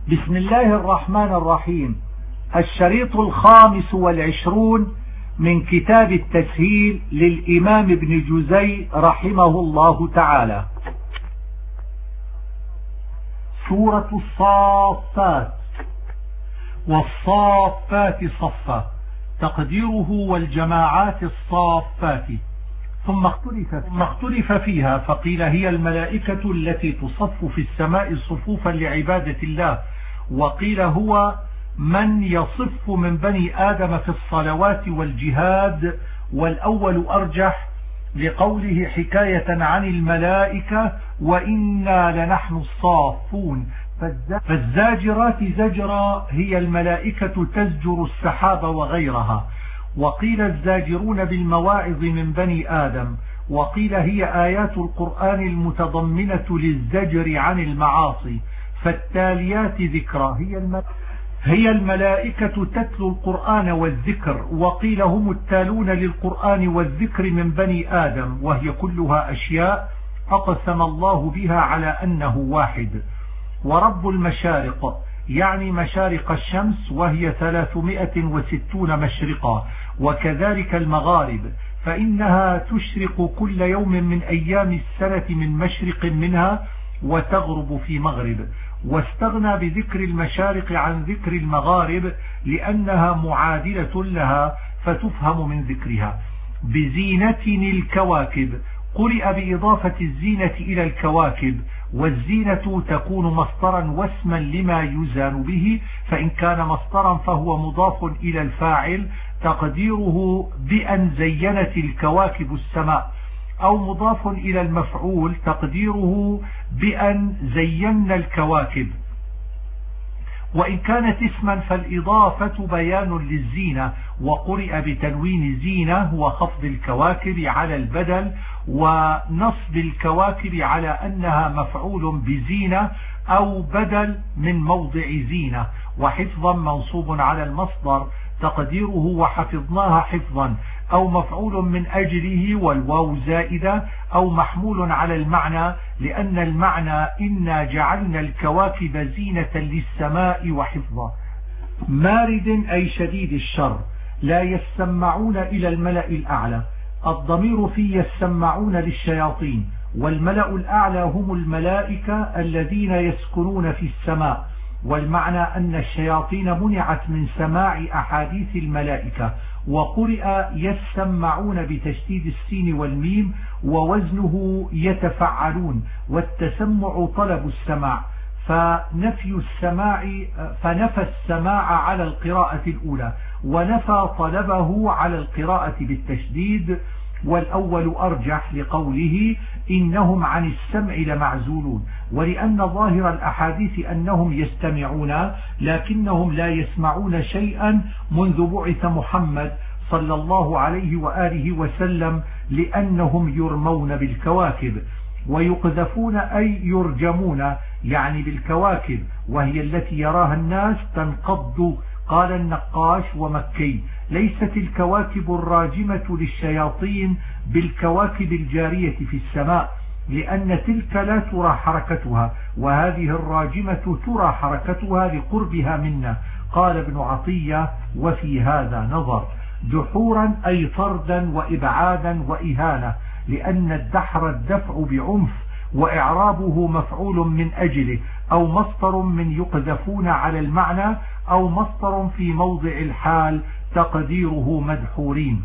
بسم الله الرحمن الرحيم. الشريط 25 من كتاب التسهيل للإمام ابن جزي رحمه الله تعالى. سورة الصافات. والصافات صفا، تقديره والجماعات الصافات. ثم اختلف فيها، فقيل هي الملائكة التي تصف في السماء صفوفا لعبادة الله، وقيل هو من يصف من بني آدم في الصلوات والجهاد، والأول أرجح لقوله حكاية عن الملائكة وإنا لنحن الصافون. فالزاجرات زجرا هي الملائكة تزجر السحاب وغيرها، وقيل الزاجرون بالمواعظ من بني آدم، وقيل هي آيات القرآن المتضمنة للزجر عن المعاصي. فالتاليات ذكرى هي الملائكة تتلو القرآن والذكر، وقيل هم التالون للقرآن والذكر من بني آدم، وهي كلها أشياء أقسم الله بها على أنه واحد. ورب المشارق يعني مشارق الشمس، وهي 360 مشرقا، وكذلك المغارب، فإنها تشرق كل يوم من أيام السنة من مشرق منها وتغرب في مغرب. واستغنى بذكر المشارق عن ذكر المغارب لأنها معادلة لها فتفهم من ذكرها. بزينة الكواكب قرئ بإضافة الزينة إلى الكواكب، والزينة تكون مصدرا واسما لما يزان به، فإن كان مصدرا فهو مضاف إلى الفاعل تقديره بأن زينت الكواكب السماء، أو مضاف إلى المفعول تقديره بأن زينا الكواكب. وإن كانت اسما فالإضافة بيان للزينة، وقرئ بتنوين زينة وخفض الكواكب على البدل، ونصب الكواكب على أنها مفعول بزينة أو بدل من موضع زينة. وحفظا منصوب على المصدر تقديره وحفظناها حفظا، أو مفعول من أجله والواو زائدة، أو محمول على المعنى لأن المعنى إنا جعلنا الكواكب زينة للسماء وحفظا. مارد أي شديد الشر. لا يسمعون إلى الملأ الأعلى، الضمير في يسمعون للشياطين، والملأ الأعلى هم الملائكة الذين يسكنون في السماء، والمعنى أن الشياطين منعت من سماع أحاديث الملائكة. وقرئ يسمعون بتشديد السين والميم، ووزنه يتفعلون، والتسمع طلب السماع، فنفى السماع على القراءة الأولى، ونفى طلبه على القراءة بالتشديد، والأول أرجح لقوله إنهم عن السمع لمعزولون، ولأن ظاهر الأحاديث أنهم يستمعون لكنهم لا يسمعون شيئا منذ بعث محمد صلى الله عليه وآله وسلم، لأنهم يرمون بالكواكب. ويقذفون أي يرجمون يعني بالكواكب، وهي التي يراها الناس تنقض. قال النقاش ومكي ليست الكواكب الراجمة للشياطين بالكواكب الجارية في السماء، لأن تلك لا ترى حركتها، وهذه الراجمة ترى حركتها لقربها منا. قال ابن عطية وفي هذا نظر. دحورا أي طردا وإبعادا وإهانة، لأن الدحر الدفع بعنف، وإعرابه مفعول من أجله، أو مصدر من يقذفون على المعنى، أو مصدر في موضع الحال تقديره مدحورين.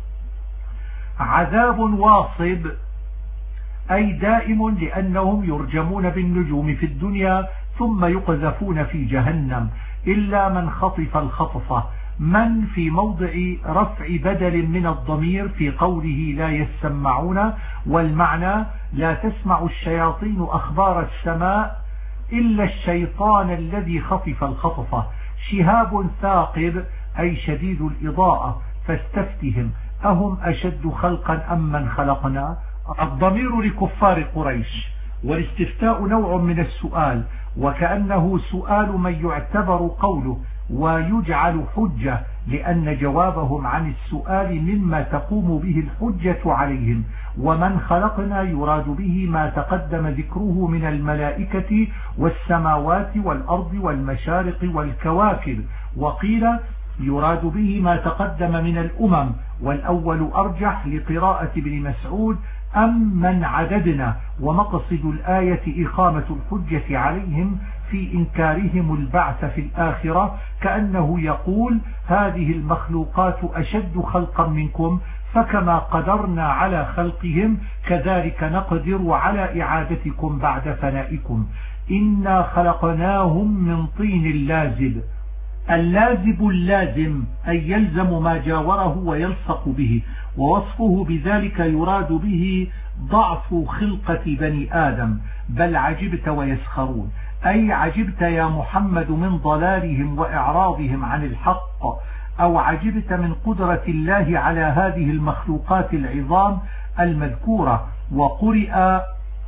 عذاب واصب أي دائم، لأنهم يرجمون بالنجوم في الدنيا ثم يقذفون في جهنم، إلا من خطف الخطفة. من في موضع رفع بدل من الضمير في قوله لا يسمعون، والمعنى لا تسمع الشياطين أخبار السماء إلا الشيطان الذي خطف الخطفة. شهاب ثاقب أي شديد الإضاءة، فاستفتهم أهم أشد خلقا أم من خلقنا. الضمير لكفار قريش، والاستفتاء نوع من السؤال، وكأنه سؤال من يعتبر قوله ويجعل حجة لأن جوابهم عن السؤال مما تقوم به الحجة عليهم. ومن خلقنا يراد به ما تقدم ذكره من الملائكة والسماوات والأرض والمشارق والكواكب. وقيل يراد به ما تقدم من الأمم، والأول أرجح لقراءة ابن مسعود أم من عددنا. ومقصد الآية إقامة الحجة عليهم في إنكارهم البعث في الآخرة، كأنه يقول هذه المخلوقات أشد خلقا منكم، فكما قدرنا على خلقهم كذلك نقدر على إعادتكم بعد فنائكم. إنا خلقناهم من طين لازب. اللازب اللازم أي يلزم ما جاوره ويلصق به، ووصفه بذلك يراد به ضعف خلقة بني آدم. بل عجبت ويسخرون، أي عجبت يا محمد من ضلالهم وإعراضهم عن الحق، أو عجبت من قدرة الله على هذه المخلوقات العظام المذكورة. وقرئ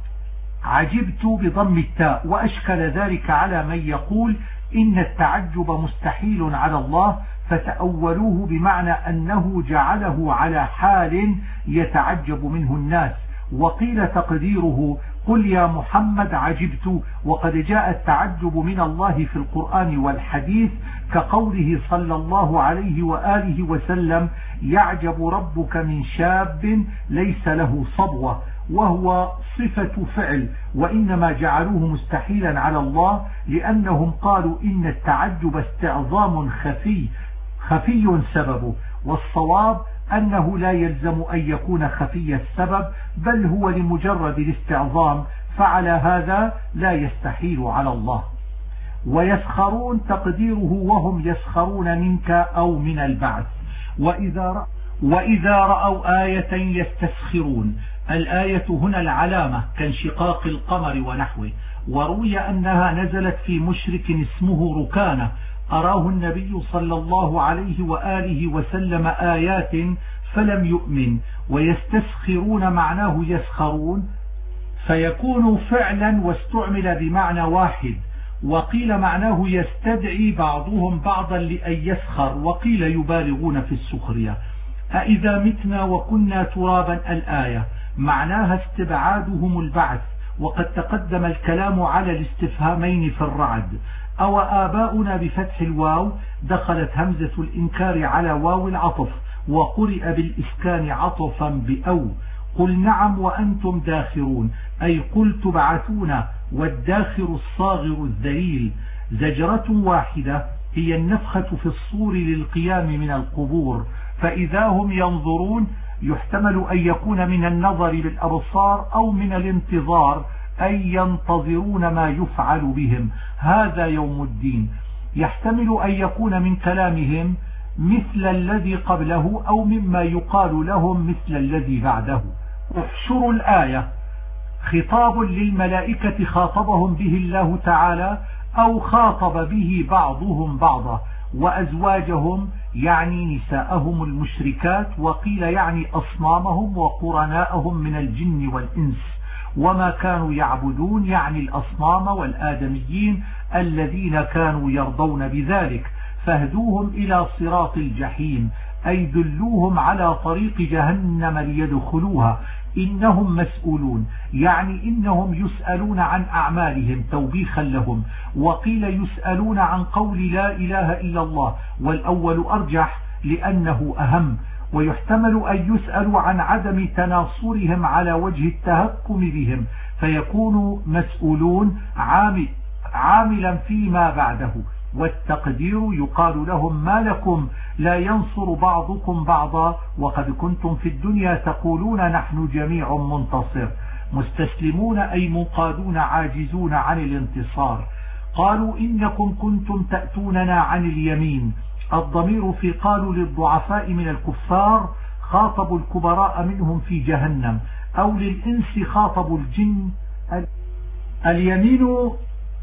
عجبت بضم التاء، وأشكل ذلك على من يقول إن التعجب مستحيل على الله، فتأولوه بمعنى أنه جعله على حال يتعجب منه الناس. وقيل تقديره قل يا محمد عجبت، وقد جاء التعجب من الله في القرآن والحديث، كقوله صلى الله عليه وآله وسلم يعجب ربك من شاب ليس له صبوة، وهو صفة فعل، وإنما جعلوه مستحيلا على الله لأنهم قالوا إن التعجب استعظام خفي سببه، والصواب أنه لا يلزم أن يكون خفي السبب، بل هو لمجرد الاستعظام، فعلى هذا لا يستحيل على الله. ويسخرون تقديره وهم يسخرون منك أو من البعث. وإذا رأوا آية يستسخرون. الآية هنا العلامة كانشقاق القمر ونحوه. وروي أنها نزلت في مشرك اسمه ركانة أراه النبي صلى الله عليه وآله وسلم آيات فلم يؤمن. ويستسخرون معناه يسخرون، فيكون فعلا واستعمل بمعنى واحد. وقيل معناه يستدعي بعضهم بعضا لأن يسخر، وقيل يبالغون في السخرية. أإذا متنا وكنا ترابا الآية معناها استبعادهم البعث، وقد تقدم الكلام على الاستفهامين في الرعد. أو آباؤنا بفتح الواو دخلت همزة الإنكار على واو العطف، وقرئ بالإسكان عطفا بأو. قل نعم وأنتم داخرون، أي قل تبعثون، والداخر الصاغر الذليل. زجرة واحدة هي النفخة في الصور للقيام من القبور، فإذا هم ينظرون يحتمل أن يكون من النظر بالأبصار أو من الانتظار، أي ينتظرون ما يفعل بهم، هذا يوم الدين. يحتمل أن يكون من كلامهم مثل الذي قبله، أو مما يقال لهم مثل الذي بعده. احشروا الآية خطاب للملائكة خاطبهم به الله تعالى، أو خاطب به بعضهم بعضا، وأزواجهم يعني نساءهم المشركات، وقيل يعني أصنامهم وقرناءهم من الجن والإنس. وما كانوا يعبدون يعني الأصنام والآدميين الذين كانوا يرضون بذلك، فاهدوهم إلى صراط الجحيم، أي دلوهم على طريق جهنم ليدخلوها. إنهم مسؤولون يعني إنهم يسألون عن أعمالهم توبيخا لهم. وقيل يسألون عن قول لا إله إلا الله، والأول أرجح لأنه أهم. ويحتمل أن يسألوا عن عدم تناصرهم على وجه التهكم بهم، فيكون مسؤولون عاملا فيما بعده. والتقدير يقال لهم ما لكم لا ينصر بعضكم بعضا، وقد كنتم في الدنيا تقولون نحن جميع منتصر. مستسلمون أي منقادون عاجزون عن الانتصار. قالوا إنكم كنتم تأتوننا عن اليمين. الضمير في قالوا للضعفاء من الكفار، خاطبوا الكبراء منهم في جهنم، أو للإنس خاطبوا الجن. اليمين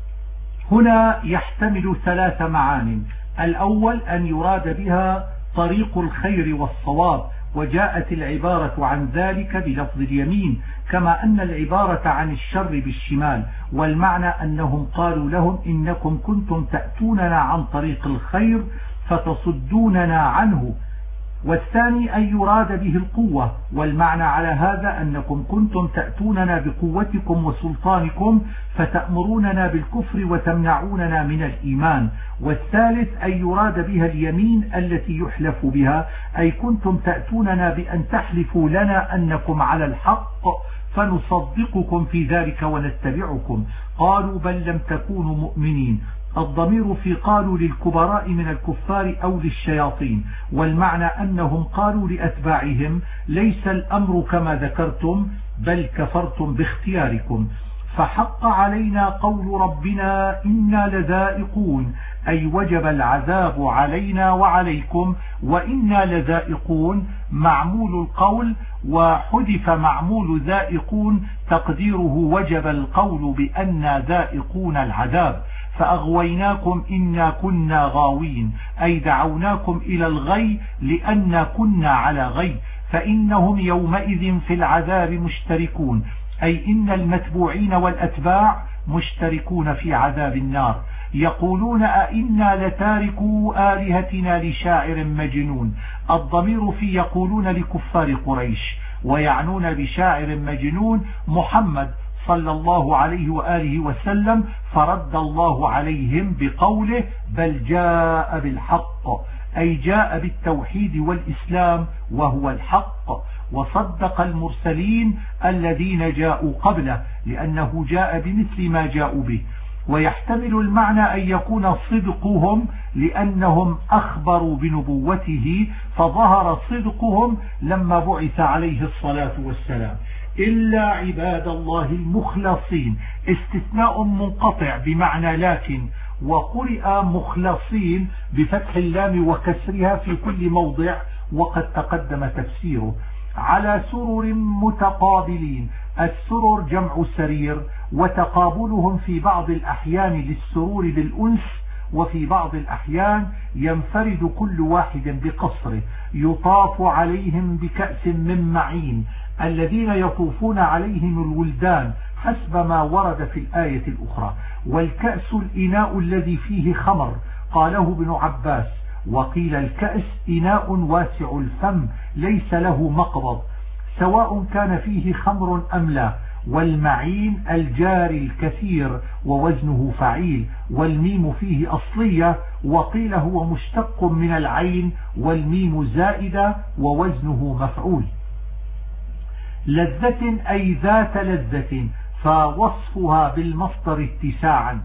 هنا يحتمل 3 معان. الأول أن يراد بها طريق الخير والصواب، وجاءت العبارة عن ذلك بلفظ اليمين، كما أن العبارة عن الشر بالشمال. والمعنى أنهم قالوا لهم إنكم كنتم تأتوننا عن طريق الخير، فتصدوننا عنه. والثاني أن يراد به القوة، والمعنى على هذا أنكم كنتم تأتوننا بقوتكم وسلطانكم فتأمروننا بالكفر وتمنعوننا من الإيمان. والثالث أن يراد بها اليمين التي يحلف بها، أي كنتم تأتوننا بأن تحلفوا لنا أنكم على الحق فنصدقكم في ذلك ونتبعكم. قالوا بل لم تكونوا مؤمنين. الضمير في قالوا للكبراء من الكفار أو للشياطين، والمعنى أنهم قالوا لأتباعهم ليس الأمر كما ذكرتم بل كفرتم باختياركم. فحق علينا قول ربنا إنا لذائقون، أي وجب العذاب علينا وعليكم، وإنا لذائقون معمول القول، وحذف معمول ذائقون تقديره وجب القول بأننا ذائقون العذاب. فأغويناكم إنا كنا غاوين، أي دعوناكم إلى الغي لأن كنا على غي، فإنهم يومئذ في العذاب مشتركون، أي إن المتبوعين والأتباع مشتركون في عذاب النار. يقولون أئنا لتاركوا آلهتنا لشاعر مجنون. الضمير في يقولون لكفار قريش، ويعنون بشاعر مجنون محمد صلى الله عليه وآله وسلم، فرد الله عليهم بقوله بل جاء بالحق، أي جاء بالتوحيد والإسلام وهو الحق، وصدق المرسلين الذين جاءوا قبله لأنه جاء بمثل ما جاءوا به. ويحتمل المعنى أن يكون صدقهم لأنهم أخبروا بنبوته فظهر صدقهم لما بعث عليه الصلاة والسلام. إلا عباد الله المخلصين، استثناء منقطع بمعنى لكن، وقرئ مخلصين بفتح اللام وكسرها في كل موضع وقد تقدم تفسيره. على سرر متقابلين، السرر جمع سرير، وتقابلهم في بعض الأحيان للسرور بالأنس، وفي بعض الأحيان ينفرد كل واحد بقصره. يطاف عليهم بكأس من معين، الذين يطوفون عليهم الولدان حسب ما ورد في الآية الأخرى. والكأس الإناء الذي فيه خمر، قاله ابن عباس. وقيل الكأس إناء واسع الفم ليس له مقبض، سواء كان فيه خمر أم لا. والمعين الجاري الكثير ووزنه فعيل، والميم فيه أصلية، وقيل هو مشتق من العين والميم زائدة ووزنه مفعول. لذة أي ذات لذة، فوصفها بالمصدر اتساعا.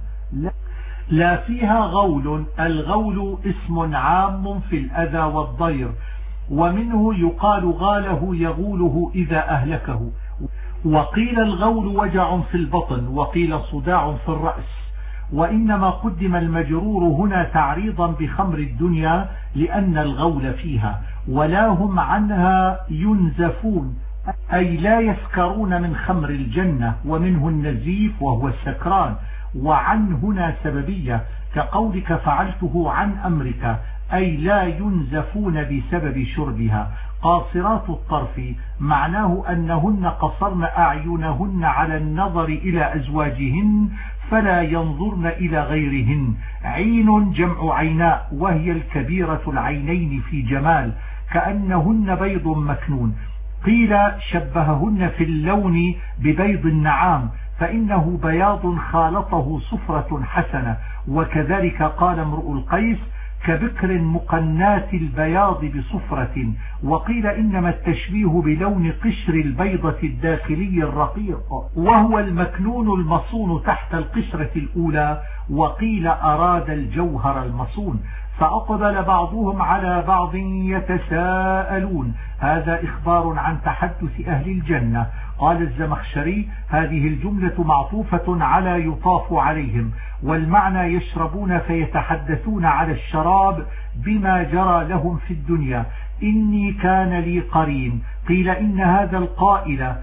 لا فيها غول، الغول اسم عام في الأذى والضير، ومنه يقال غاله يغوله إذا أهلكه. وقيل الغول وجع في البطن، وقيل صداع في الرأس. وإنما قدم المجرور هنا تعريضا بخمر الدنيا لأن الغول فيها. ولا هم عنها ينزفون، أي لا يسكرون من خمر الجنة، ومنه النزيف وهو السكران. وعن هنا سببية كقولك فعلته عن أمرك، أي لا ينزفون بسبب شربها. قاصرات الطرف معناه أنهن قصرن أعينهن على النظر إلى أزواجهن فلا ينظرن إلى غيرهن. عين جمع عيناء، وهي الكبيرة العينين في جمال، كأنهن بيض مكنون. قيل شبههن في اللون ببيض النعام، فإنه بياض خالطه صفرة حسنة. وكذلك قال امرؤ القيس كبكر مقنات البياض بصفرة. وقيل إنما التشبيه بلون قشر البيضة الداخلي الرقيق، وهو المكنون المصون تحت القشرة الأولى. وقيل أراد الجوهر المصون. فأقبل بعضهم على بعض يتساءلون، هذا إخبار عن تحدث أهل الجنة. قال الزمخشري هذه الجملة معطوفة على يطاف عليهم، والمعنى يشربون فيتحدثون على الشراب بما جرى لهم في الدنيا. إني كان لي قرين، قيل إن هذا القائل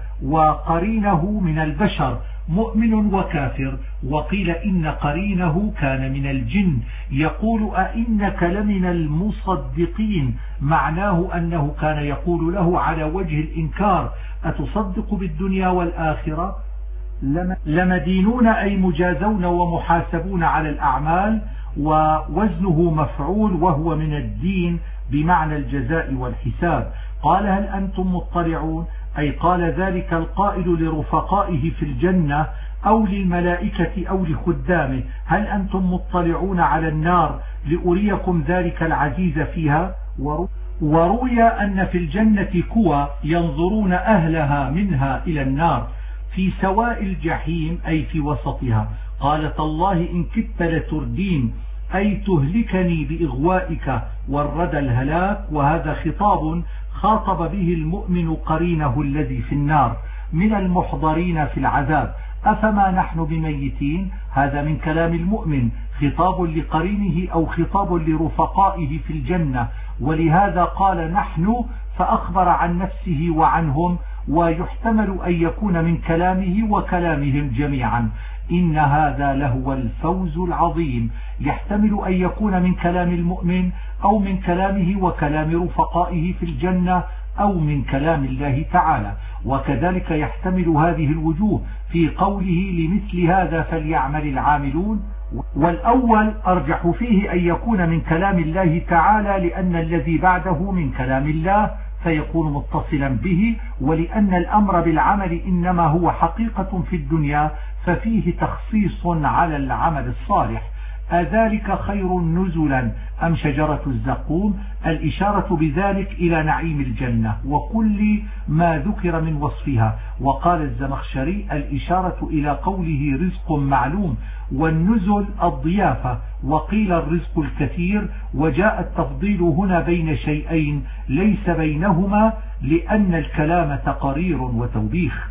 وقرينه من البشر مؤمن وكافر، وقيل إن قرينه كان من الجن. يقول أئنك لمن المصدقين، معناه أنه كان يقول له على وجه الإنكار أتصدق بالدنيا والآخرة؟ لمدينون أي مجازون ومحاسبون على الأعمال. ووزنه مفعول وهو من الدين بمعنى الجزاء والحساب. قال هل أنتم مطلعون، أي قال ذلك القائل لرفقائه في الجنة أو للملائكة أو لخدامه هل أنتم مطلعون على النار لأريكم ذلك العزيز فيها. وروي أن في الجنة كوى ينظرون أهلها منها إلى النار في سواء الجحيم أي في وسطها. قال تالله إن كدت لتردين، أي تهلكني بإغوائك والردى الهلاك. وهذا خطاب خاطب به المؤمن قرينه الذي في النار من المحضرين في العذاب. أفما نحن بميتين، هذا من كلام المؤمن خطاب لقرينه أو خطاب لرفقائه في الجنة، ولهذا قال نحن فأخبر عن نفسه وعنهم، ويحتمل أن يكون من كلامه وكلامهم جميعا. إن هذا لهو الفوز العظيم. يحتمل أن يكون من كلام المؤمن أو من كلامه وكلام رفقائه في الجنة أو من كلام الله تعالى. وكذلك يحتمل هذه الوجوه في قوله لمثل هذا فليعمل العاملون. والأول أرجح فيه أن يكون من كلام الله تعالى، لأن الذي بعده من كلام الله فيكون متصلا به، ولأن الأمر بالعمل إنما هو حقيقة في الدنيا ففيه تخصيص على العمل الصالح. أذلك خير نزلا أم شجرة الزقوم، الإشارة بذلك إلى نعيم الجنة وكل ما ذكر من وصفها. وقال الزمخشري الإشارة إلى قوله رزق معلوم، والنزل الضيافة، وقيل الرزق الكثير. وجاء التفضيل هنا بين شيئين ليس بينهما، لأن الكلام تقرير وتوبيخ.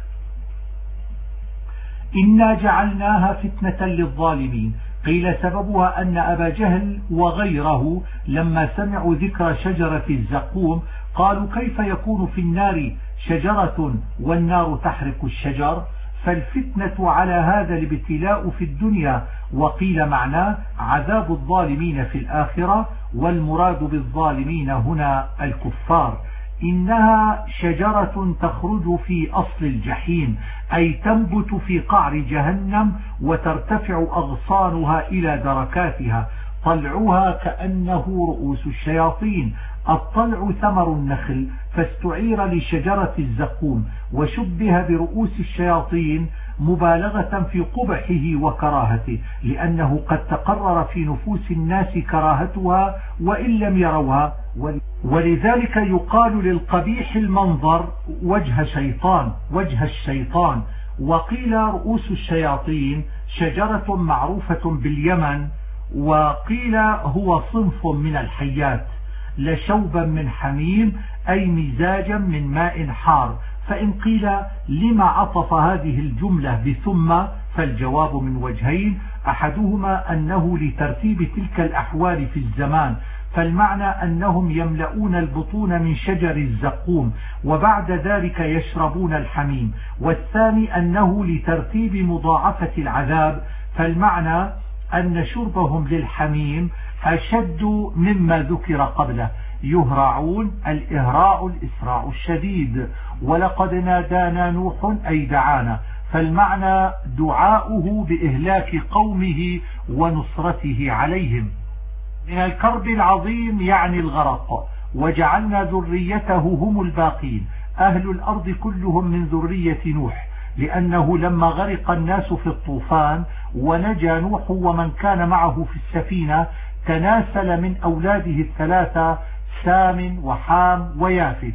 إنا جعلناها فتنة للظالمين. قيل سببها أن أبا جهل وغيره لما سمعوا ذكر شجرة الزقوم قالوا كيف يكون في النار شجرة والنار تحرق الشجر، فالفتنة على هذا الابتلاء في الدنيا. وقيل معناه عذاب الظالمين في الآخرة، والمراد بالظالمين هنا الكفار. إنها شجرة تخرج في أصل الجحيم، أي تنبت في قعر جهنم وترتفع أغصانها إلى دركاتها، طلعها كأنه رؤوس الشياطين. الطلع ثمر النخل فاستعير لشجرة الزقوم وشبه برؤوس الشياطين مبالغة في قبحه وكراهته، لأنه قد تقرر في نفوس الناس كراهتها وإن لم يروها. ولذلك يقال للقبيح المنظر وجه الشيطان. وقيل رؤوس الشياطين شجرة معروفة باليمن، وقيل هو صنف من الحيات. لشوبا من حميم أي مزاجا من ماء حار. فإن قيل لما عطف هذه الجملة بثم، فالجواب من وجهين، أحدهما أنه لترتيب تلك الأحوال في الزمان، فالمعنى أنهم يملؤون البطون من شجر الزقوم وبعد ذلك يشربون الحميم. والثاني أنه لترتيب مضاعفة العذاب، فالمعنى أن شربهم للحميم أشد مما ذكر قبله. يهرعون، الإهراع الإسراع الشديد. ولقد نادانا نوح أي دعانا، فالمعنى دعاؤه بإهلاك قومه ونصرته عليهم. من الكرب العظيم يعني الغرق. وجعلنا ذريته هم الباقين، أهل الأرض كلهم من ذرية نوح، لأنه لما غرق الناس في الطوفان ونجا نوح ومن كان معه في السفينة تناسل من أولاده الثلاثة سام وحام ويافث.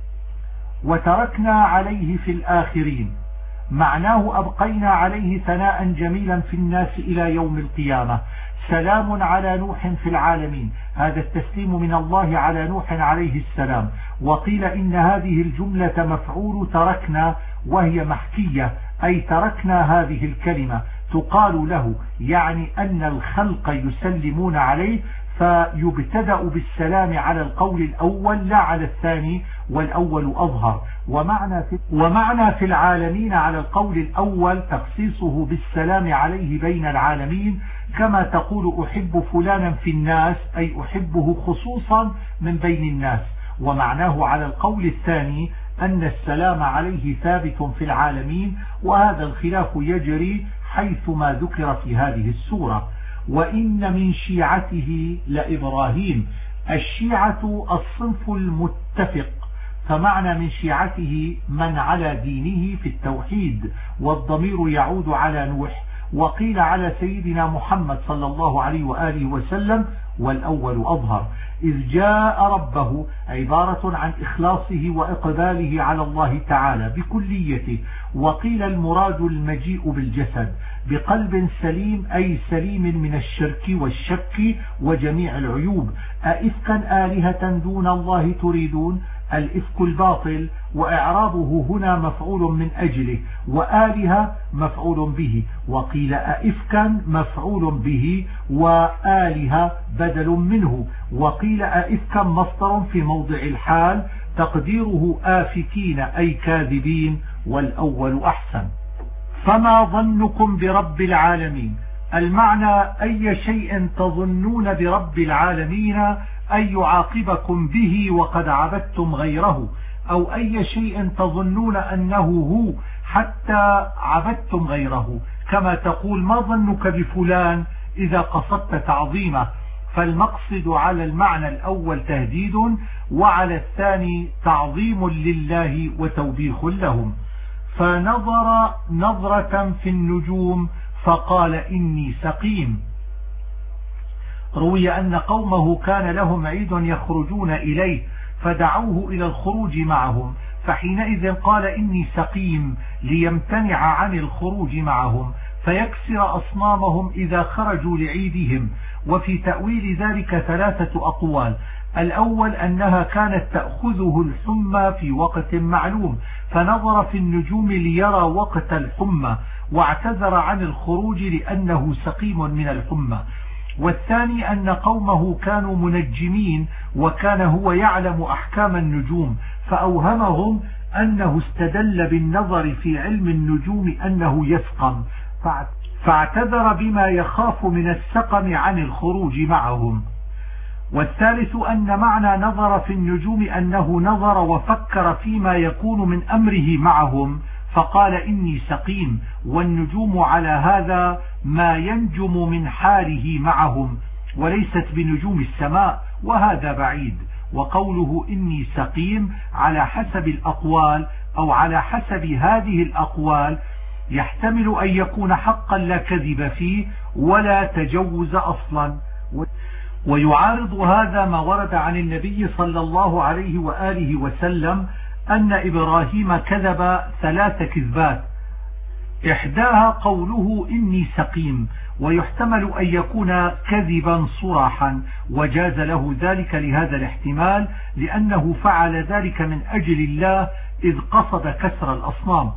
وتركنا عليه في الآخرين، معناه أبقينا عليه ثناء جميلا في الناس إلى يوم القيامة. سلام على نوح في العالمين، هذا التسليم من الله على نوح عليه السلام. وقيل إن هذه الجملة مفعول تركنا وهي محكية، أي تركنا هذه الكلمة تقال له، يعني أن الخلق يسلمون عليه، فيبتدأ بالسلام على القول الأول لا على الثاني، والأول أظهر. ومعنى في العالمين على القول الأول تخصيصه بالسلام عليه بين العالمين، كما تقول أحب فلانا في الناس، أي أحبه خصوصا من بين الناس. ومعناه على القول الثاني أن السلام عليه ثابت في العالمين، وهذا الخلاف يجري حيث ما ذكر في هذه السورة. وإن من شيعته لإبراهيم. الشيعة الصنف المتفق، فمعنى من شيعته من على دينه في التوحيد، والضمير يعود على نوح، وقيل على سيدنا محمد صلى الله عليه وآله وسلم، والأول أظهر، إذ جاء ربه عبارة عن إخلاصه وإقباله على الله تعالى بكليته. وقيل المراد المجيء بالجسد بقلب سليم، أي سليم من الشرك والشك وجميع العيوب. أئفكا آلهة دون الله تريدون، الإفك الباطل، وإعرابه هنا مفعول من أجله، وآلهة مفعول به. وقيل أئفكا مفعول به وآلهة بدل منه. وقيل أئفكا مصدر في موضع الحال تقديره آفكين أي كاذبين، والأول أحسن. فما ظنكم برب العالمين؟ المعنى أي شيء تظنون برب العالمين أن يعاقبكم به وقد عبدتم غيره، أو أي شيء تظنون أنه هو حتى عبدتم غيره، كما تقول ما ظنك بفلان إذا قصدت تعظيمه. فالمقصد على المعنى الأول تهديد، وعلى الثاني تعظيم لله وتوبيخ لهم. فنظر نظرة في النجوم فقال إني سقيم. روي أن قومه كان لهم عيد يخرجون إليه فدعوه إلى الخروج معهم، فحينئذ قال إني سقيم ليمتنع عن الخروج معهم فيكسر أصنامهم إذا خرجوا لعيدهم. وفي تأويل ذلك ثلاثة أقوال. الأول أنها كانت تأخذه الحمى في وقت معلوم، فنظر في النجوم ليرى وقت الحمى واعتذر عن الخروج لأنه سقيم من الحمى. والثاني أن قومه كانوا منجمين، وكان هو يعلم أحكام النجوم، فأوهمهم أنه استدل بالنظر في علم النجوم أنه يسقم، فاعتذر بما يخاف من السقم عن الخروج معهم. والثالث أن معنى نظر في النجوم أنه نظر وفكر فيما يكون من أمره معهم فقال إني سقيم، والنجوم على هذا ما ينجم من حاله معهم، وليست بنجوم السماء، وهذا بعيد. وقوله إني سقيم على حسب الأقوال أو على حسب هذه الأقوال يحتمل أن يكون حقا لا كذب فيه ولا تجوز أصلا. ويعارض هذا ما ورد عن النبي صلى الله عليه وآله وسلم أن إبراهيم كذب 3 كذبات، إحداها قوله إني سقيم، ويحتمل أن يكون كذبا صراحا، وجاز له ذلك لهذا الاحتمال لأنه فعل ذلك من أجل الله إذ قصد كسر الأصنام.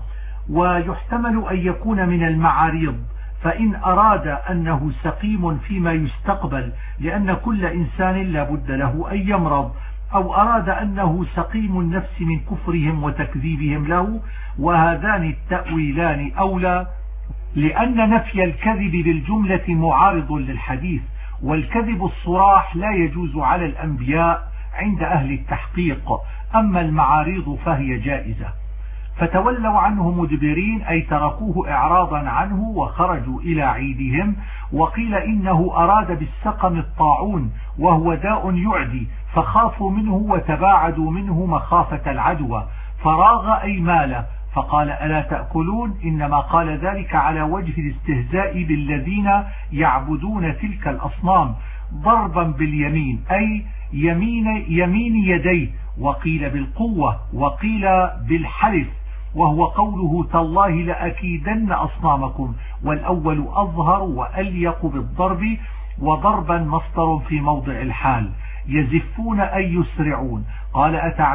ويحتمل أن يكون من المعاريض، فإن أراد أنه سقيم فيما يستقبل لأن كل إنسان لا بد له أن يمرض، أو أراد أنه سقيم النفس من كفرهم وتكذيبهم له، وهذان التأويلان أولى، لأن نفي الكذب بالجملة معارض للحديث، والكذب الصراح لا يجوز على الأنبياء عند أهل التحقيق، أما المعاريض فهي جائزة. فتولوا عنه مدبرين، أي تركوه إعراضا عنه وخرجوا إلى عيدهم. وقيل إنه أراد بالسقم الطاعون وهو داء يعدي، فخافوا منه وتباعدوا منه مخافة العدوى، فراغ أي مال، فقال ألا تأكلون، إنما قال ذلك على وجه الاستهزاء بالذين يعبدون تلك الأصنام، ضربا باليمين أي يمين يديه، وقيل بالقوة، وقيل بالحلف، وهو قوله تالله لأكيدن أصنامكم، والأول أظهر وأليق بالضرب، وضربا مصدر في موضع الحال. يزفون أي يسرعون. قال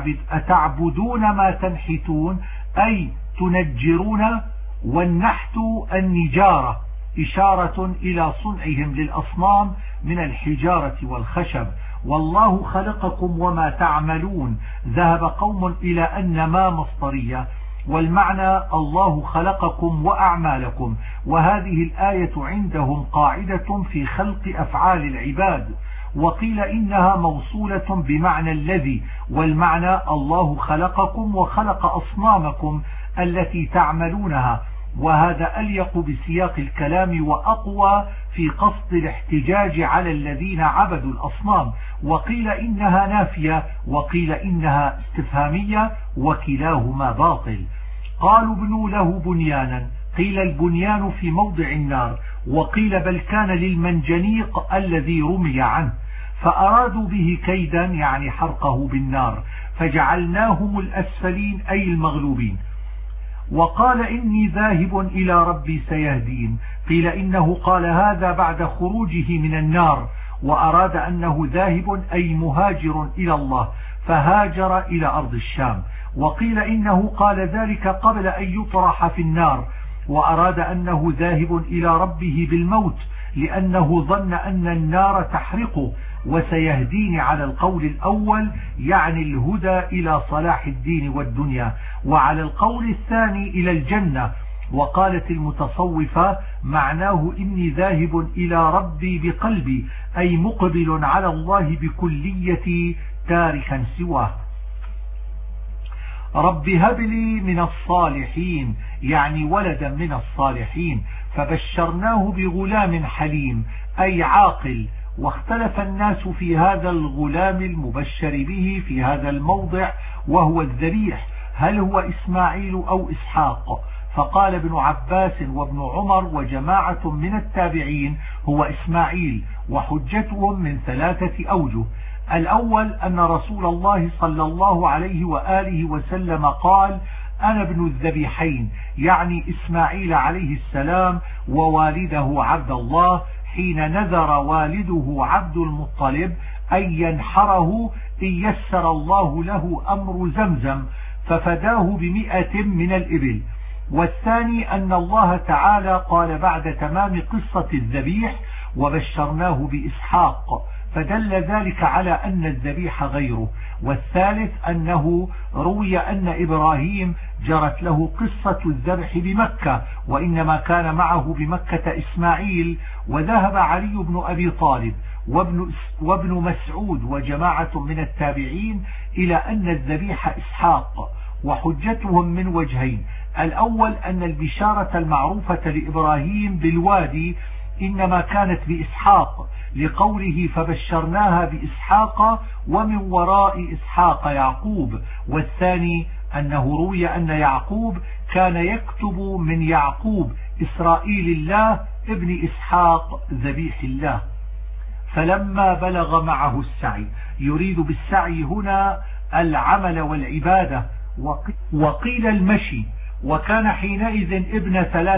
أتعبدون ما تنحتون أي تنجرون، والنحت النجارة إشارة إلى صنعهم للأصنام من الحجارة والخشب. والله خلقكم وما تعملون. ذهب قوم إلى أن ما مصدرية، والمعنى الله خلقكم وأعمالكم، وهذه الآية عندهم قاعدة في خلق أفعال العباد. وقيل إنها موصولة بمعنى الذي، والمعنى الله خلقكم وخلق أصنامكم التي تعملونها، وهذا أليق بسياق الكلام وأقوى في قصد الاحتجاج على الذين عبدوا الأصنام. وقيل إنها نافية وقيل إنها استفهامية وكلاهما باطل. قالوا ابنوا له بنيانا، قيل البنيان في موضع النار، وقيل بل كان للمنجنيق الذي رمي عنه، فأرادوا به كيدا يعني حرقه بالنار، فجعلناهم الأسفلين أي المغلوبين. وقال إني ذاهب إلى ربي سيهدين، قيل إنه قال هذا بعد خروجه من النار، وأراد أنه ذاهب أي مهاجر إلى الله، فهاجر إلى أرض الشام. وقيل إنه قال ذلك قبل أن يطرح في النار، وأراد أنه ذاهب إلى ربه بالموت، لأنه ظن أن النار تحرقه. وسيهدين على القول الأول يعني الهدى إلى صلاح الدين والدنيا، وعلى القول الثاني إلى الجنة. وقالت المتصوفة معناه إني ذاهب إلى ربي بقلبي، أي مقبل على الله بكليتي تاركا سواه. رب هب لي من الصالحين يعني ولدا من الصالحين، فبشرناه بغلام حليم أي عاقل. واختلف الناس في هذا الغلام المبشر به في هذا الموضع وهو الذبيح، هل هو إسماعيل أو إسحاق؟ فقال ابن عباس وابن عمر وجماعة من التابعين هو إسماعيل، وحجتهم من 3 أوجه. الأول أن رسول الله صلى الله عليه وآله وسلم قال أنا ابن الذبيحين، يعني إسماعيل عليه السلام ووالده عبد الله، حين نذر والده عبد المطلب أن ينحره إن يسر الله له أمر زمزم، ففداه ب100 من الإبل. والثاني أن الله تعالى قال بعد تمام قصة الذبيح وبشرناه بإسحاق، فدل ذلك على أن الذبيح غيره. والثالث أنه روي أن إبراهيم جرت له قصة الذبح بمكة، وإنما كان معه بمكة إسماعيل، وذهب علي بن أبي طالب وابن مسعود وجماعة من التابعين إلى أن الذبيح إسحاق، وحجتهم من وجهين. الأول أن البشارة المعروفة لإبراهيم بالوادي إنما كانت بإسحاق لقوله فبشرناها بإسحاق ومن وراء إسحاق يعقوب. والثاني أنه روي أن يعقوب كان يكتب من يعقوب إسرائيل الله ابن إسحاق ذبيح الله. فلما بلغ معه السعي، يريد بالسعي هنا العمل والعبادة، وقيل المشي، وكان حينئذ ابن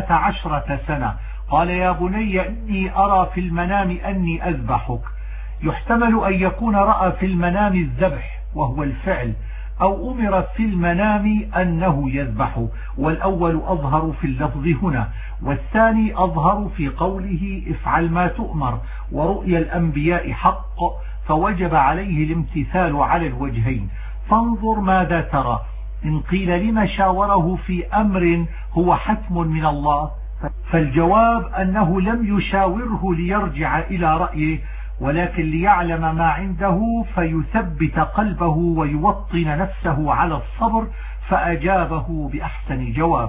13 سنة، قال يا بني إني أرى في المنام أني أذبحك. يحتمل أن يكون رأى في المنام الذبح وهو الفعل، أو أمر في المنام أنه يذبح، والأول أظهر في اللفظ هنا، والثاني أظهر في قوله افعل ما تؤمر. ورؤيا الأنبياء حق، فوجب عليه الامتثال على الوجهين. فانظر ماذا ترى. إن قيل لما شاوره في أمر هو حتم من الله، فالجواب أنه لم يشاوره ليرجع إلى رأيه، ولكن ليعلم ما عنده فيثبت قلبه ويوطن نفسه على الصبر، فأجابه بأحسن جواب.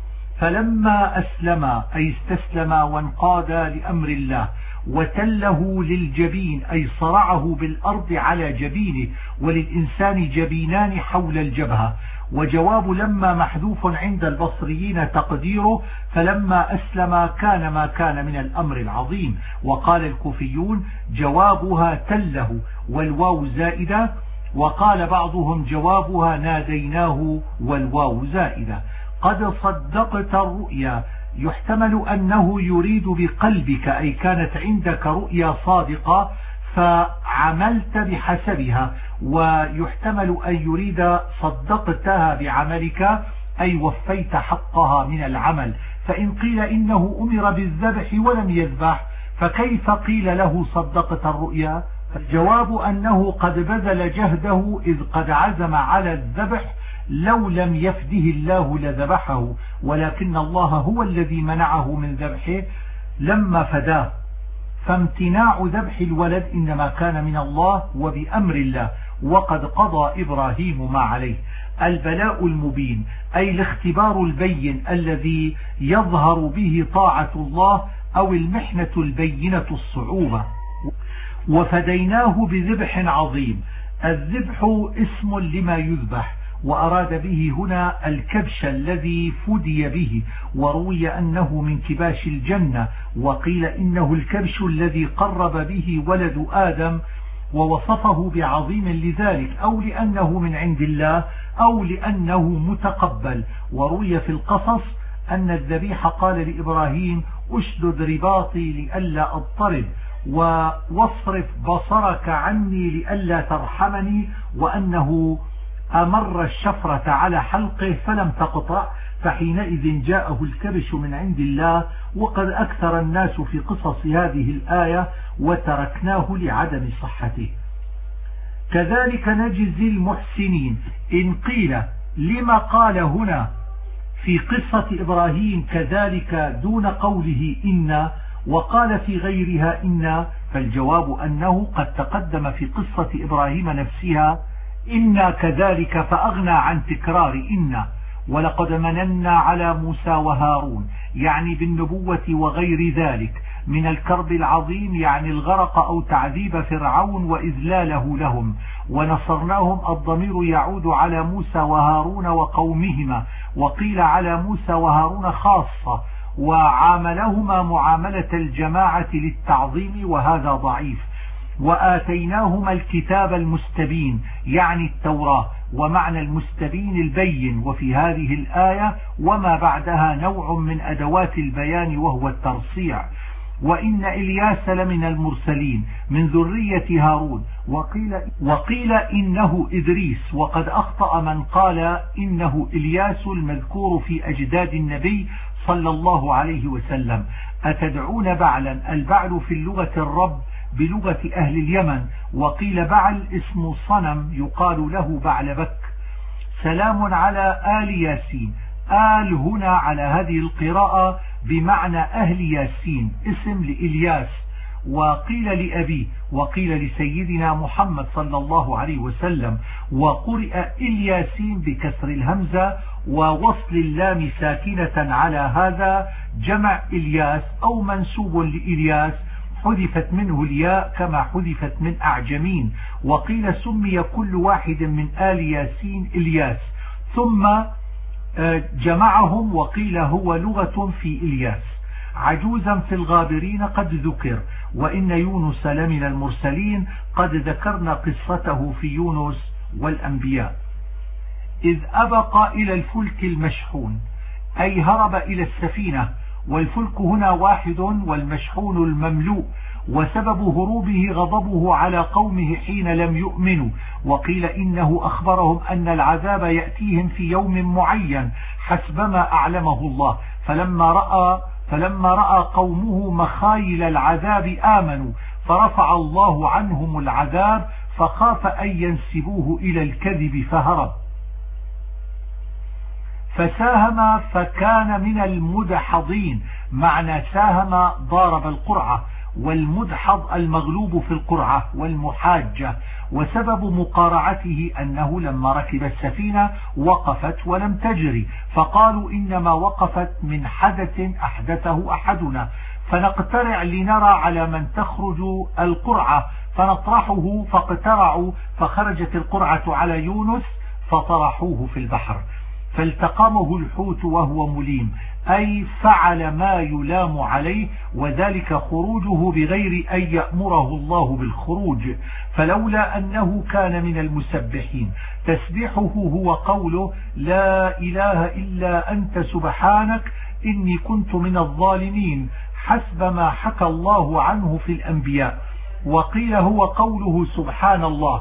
فلما أسلم أي استسلم وانقاد لأمر الله، وتله للجبين أي صرعه بالأرض على جبينه، وللإنسان جبينان حول الجبهة. وجواب لما محذوف عند البصريين تقديره فلما أسلم كان ما كان من الأمر العظيم. وقال الكوفيون جوابها تله والواو زائدة، وقال بعضهم جوابها ناديناه والواو زائدة. قد صدقت الرؤيا، يحتمل أنه يريد بقلبك أي كانت عندك رؤيا صادقة فعملت بحسبها، ويحتمل أن يريد صدقتها بعملك أي وفيت حقها من العمل. فإن قيل إنه أمر بالذبح ولم يذبح فكيف قيل له صدقت الرؤيا؟ فالجواب أنه قد بذل جهده إذ قد عزم على الذبح، لو لم يفده الله لذبحه، ولكن الله هو الذي منعه من ذبحه لما فداه. فامتناع ذبح الولد إنما كان من الله وبأمر الله، وقد قضى إبراهيم ما عليه. البلاء المبين أي الاختبار البين الذي يظهر به طاعة الله أو المحنة البينة الصعوبة. وفديناه بذبح عظيم. الذبح اسم لما يذبح، وأراد به هنا الكبش الذي فدي به، وروي أنه من كباش الجنة، وقيل إنه الكبش الذي قرب به ولد آدم، ووصفه بعظيم لذلك، أو لأنه من عند الله أو لأنه متقبل. وروي في القصص أن الذبيح قال لإبراهيم: أشدد رباطي لئلا أضطرب، واصرف بصرك عني لئلا ترحمني، وأنه أمر الشفرة على حلقه فلم تقطع، فحينئذ جاءه الكبش من عند الله. وقد أكثر الناس في قصص هذه الآية وتركناه لعدم صحته. كذلك نجزي المحسنين. إن قيل لما قال هنا في قصة إبراهيم كذلك دون قوله إنا، وقال في غيرها إنا، فالجواب أنه قد تقدم في قصة إبراهيم نفسها إنا كذلك، فأغنى عن تكرار إنا. ولقد مننا على موسى وهارون، يعني بالنبوة وغير ذلك من الكرب العظيم، يعني الغرق أو تعذيب فرعون وإذلاله لهم. ونصرناهم، الضمير يعود على موسى وهارون وقومهما، وقيل على موسى وهارون خاصة، وعاملهما معاملة الجماعة للتعظيم، وهذا ضعيف. وآتيناهما الكتاب المستبين، يعني التوراة، ومعنى المستبين البين. وفي هذه الآية وما بعدها نوع من أدوات البيان وهو الترصيع. وإن إلياس لمن المرسلين من ذرية هارون، وقيل إنه إدريس، وقد أخطأ من قال إنه إلياس المذكور في أجداد النبي صلى الله عليه وسلم. أتدعون بعلا؟ البعل في اللغة الرب بلغة أهل اليمن، وقيل بعل اسم صنم يقال له بعلبك. سلام على آل ياسين. آل هنا على هذه القراءة بمعنى أهل ياسين، اسم لإلياس، وقيل لأبيه، وقيل لسيدنا محمد صلى الله عليه وسلم. وقرئ الياسين بكسر الهمزة ووصل اللام ساكنة على هذا، جمع إلياس أو منسوب لإلياس، حذفت منه الياء كما حذفت من أعجمين. وقيل سمي كل واحد من آل ياسين إلياس، ثم جمعهم، وقيل هو لغة في إلياس. عجوزا في الغابرين قد ذكر. وإن يونس لمن المرسلين، قد ذكرنا قصته في يونس والأنبياء. إذ أبق إلى الفلك المشحون، أي هرب إلى السفينة، والفلك هنا واحد والمشحون المملوء، وسبب هروبه غضبه على قومه حين لم يؤمنوا. وقيل إنه أخبرهم أن العذاب يأتيهم في يوم معين حسبما أعلمه الله، فلما رأى قومه مخايل العذاب آمنوا، فرفع الله عنهم العذاب، فخاف أن ينسبوه إلى الكذب فهرب. فساهم فكان من المدحضين، معنى ساهم ضارب القرعة، والمدحض المغلوب في القرعة والمحاجة. وسبب مقارعته أنه لما ركب السفينة وقفت ولم تجري، فقالوا إنما وقفت من حدث أحدثه أحدنا، فنقترع لنرى على من تخرج القرعة، فنطرحه، فاقترعوا، فخرجت القرعة على يونس فطرحوه في البحر، فالتقمه الحوت وهو مليم، أي فعل ما يلام عليه، وذلك خروجه بغير أن يأمره الله بالخروج. فلولا أنه كان من المسبحين، تسبيحه هو قوله لا إله إلا أنت سبحانك إني كنت من الظالمين، حسب ما حكى الله عنه في الأنبياء. وقيل هو قوله سبحان الله،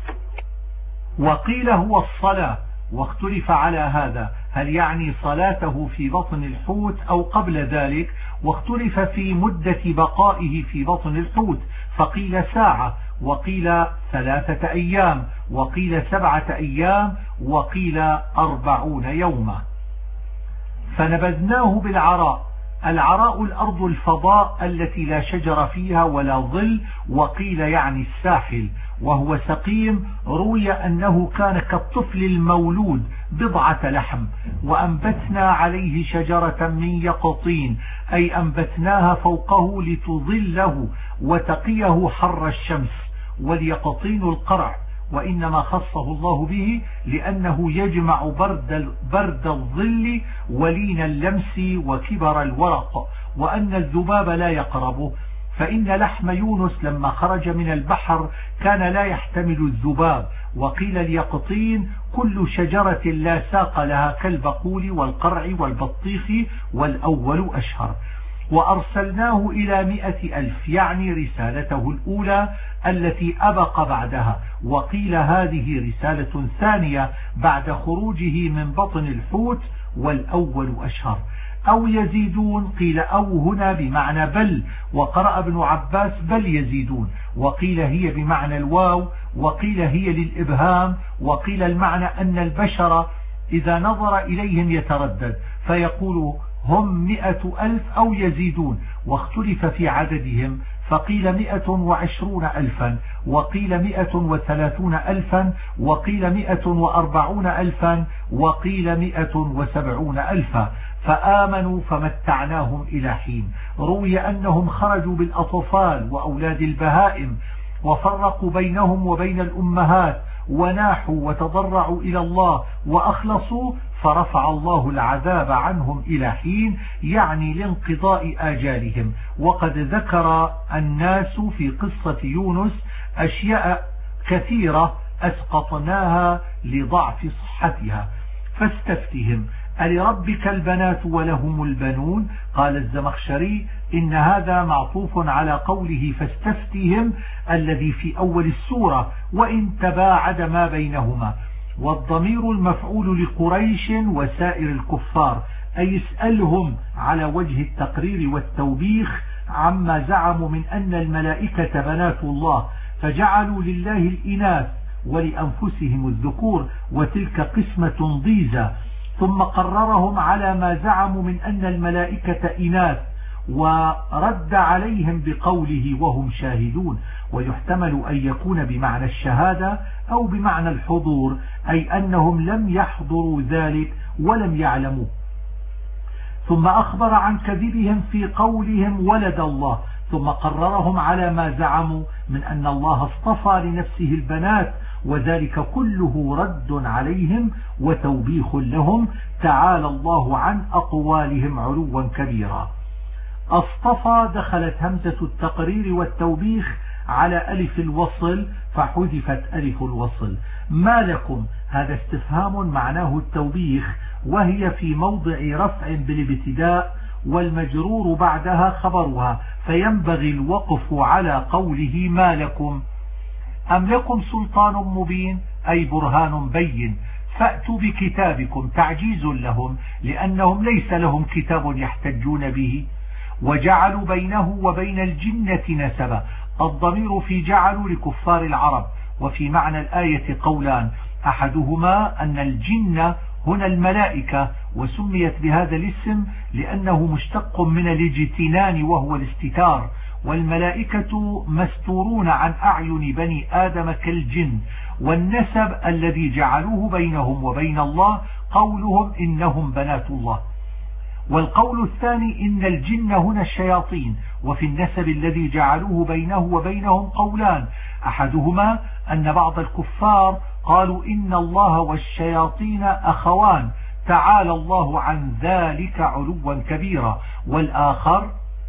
وقيل هو الصلاة، واختلف على هذا هل يعني صلاته في بطن الحوت أو قبل ذلك، واختلف في مدة بقائه في بطن الحوت، فقيل ساعة، وقيل 3 أيام، وقيل 7 أيام، وقيل 40 يوما. فنبذناه بالعراء. العراء الأرض الفضاء التي لا شجر فيها ولا ظل، وقيل يعني الساحل، وهو سقيم روي أنه كان كالطفل المولود بضعة لحم. وأنبتنا عليه شجرة من يقطين، أي أنبتناها فوقه لتظله وتقيه حر الشمس. واليقطين القرع، وإنما خصه الله به لأنه يجمع برد الظل ولين اللمس وكبر الورق، وأن الذباب لا يقربه، فإن لحم يونس لما خرج من البحر كان لا يحتمل الذباب. وقيل اليقطين كل شجرة لا ساق لها كالبقول والقرع والبطيخ، والأول أشهر. وأرسلناه إلى 100,000، يعني رسالته الأولى التي أبق بعدها. وقيل هذه رسالة ثانية بعد خروجه من بطن الحوت، والأول أشهر. أو يزيدون، قيل أو هنا بمعنى بل، وقرأ ابن عباس بل يزيدون، وقيل هي بمعنى الواو، وقيل هي للإبهام، وقيل المعنى أن البشر إذا نظر إليهم يتردد فيقول هم 100,000 أو يزيدون. واختلف في عددهم، فقيل 120,000، وقيل 130,000، وقيل 140,000، وقيل 170,000. فآمنوا فمتعناهم إلى حين. روي أنهم خرجوا بالأطفال وأولاد البهائم، وفرقوا بينهم وبين الأمهات، وناحوا وتضرعوا إلى الله وأخلصوا، فرفع الله العذاب عنهم إلى حين، يعني لانقضاء آجالهم. وقد ذكر الناس في قصة يونس أشياء كثيرة أسقطناها لضعف صحتها. فاستفتهم ألربك البنات ولهم البنون؟ قال الزمخشري إن هذا معطوف على قوله فاستفتهم الذي في أول السورة، وإن تباعد ما بينهما. والضمير المفعول لقريش وسائر الكفار، أي اسألهم على وجه التقرير والتوبيخ عما زعموا من أن الملائكة بنات الله، فجعلوا لله الإناث ولأنفسهم الذكور، وتلك قسمة ضيزى. ثم قررهم على ما زعموا من أن الملائكة إناث، ورد عليهم بقوله وهم شاهدون. ويحتمل أن يكون بمعنى الشهادة أو بمعنى الحضور، أي أنهم لم يحضروا ذلك ولم يعلموا. ثم أخبر عن كذبهم في قولهم ولد الله، ثم قررهم على ما زعموا من أن الله اصطفى لنفسه البنات، وذلك كله رد عليهم وتوبيخ لهم، تعالى الله عن أقوالهم علوا كبيرا. اصطفى دخلت همزة التقرير والتوبيخ على ألف الوصل فحذفت ألف الوصل. ما لكم، هذا استفهام معناه التوبيخ، وهي في موضع رفع بالابتداء، والمجرور بعدها خبرها، فينبغي الوقف على قوله ما لكم. أم لكم سلطان مبين، أي برهان بين، فأتوا بكتابكم، تعجيز لهم لأنهم ليس لهم كتاب يحتجون به. وجعلوا بينه وبين الجنة نسبا، الضمير في جعلوا لكفار العرب. وفي معنى الآية قولان، أحدهما أن الجن هنا الملائكة، وسميت بهذا الاسم لأنه مشتق من الاجتنان وهو الاستتار، والملائكة مستورون عن أعين بني آدم كالجن. والنسب الذي جعلوه بينهم وبين الله قولهم إنهم بنات الله. والقول الثاني إن الجن هنا الشياطين. وفي النسب الذي جعلوه بينه وبينهم قولان، أحدهما أن بعض الكفار قالوا إن الله والشياطين أخوان، تعالى الله عن ذلك علوا كبيرا. والآخر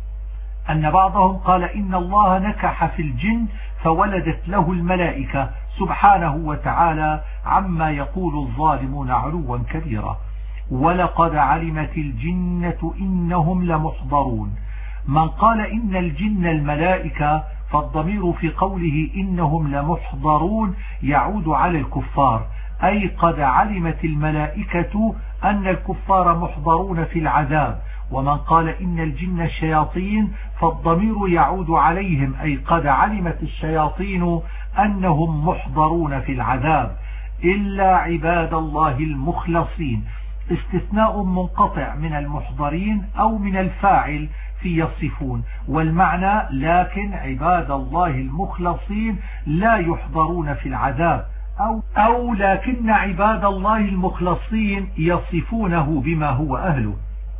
أن بعضهم قال إن الله نكح في الجن فولدت له الملائكة، سبحانه وتعالى عما يقول الظالمون علوا كبيرا. ولقد علمت الجنة إنهم لمحضرون. من قال إن الجن الملائكة فالضمير في قوله إنهم لمحضرون يعود على الكفار، أي قد علمت الملائكة أن الكفار محضرون في العذاب. ومن قال إن الجن الشياطين فالضمير يعود عليهم، أي قد علمت الشياطين أنهم محضرون في العذاب، إلا عباد الله المخلصين. استثناء منقطع من المحضرين أو من الفاعل في يصفون، والمعنى لكن عباد الله المخلصين لا يحضرون في العذاب، أو لكن عباد الله المخلصين يصفونه بما هو أهله.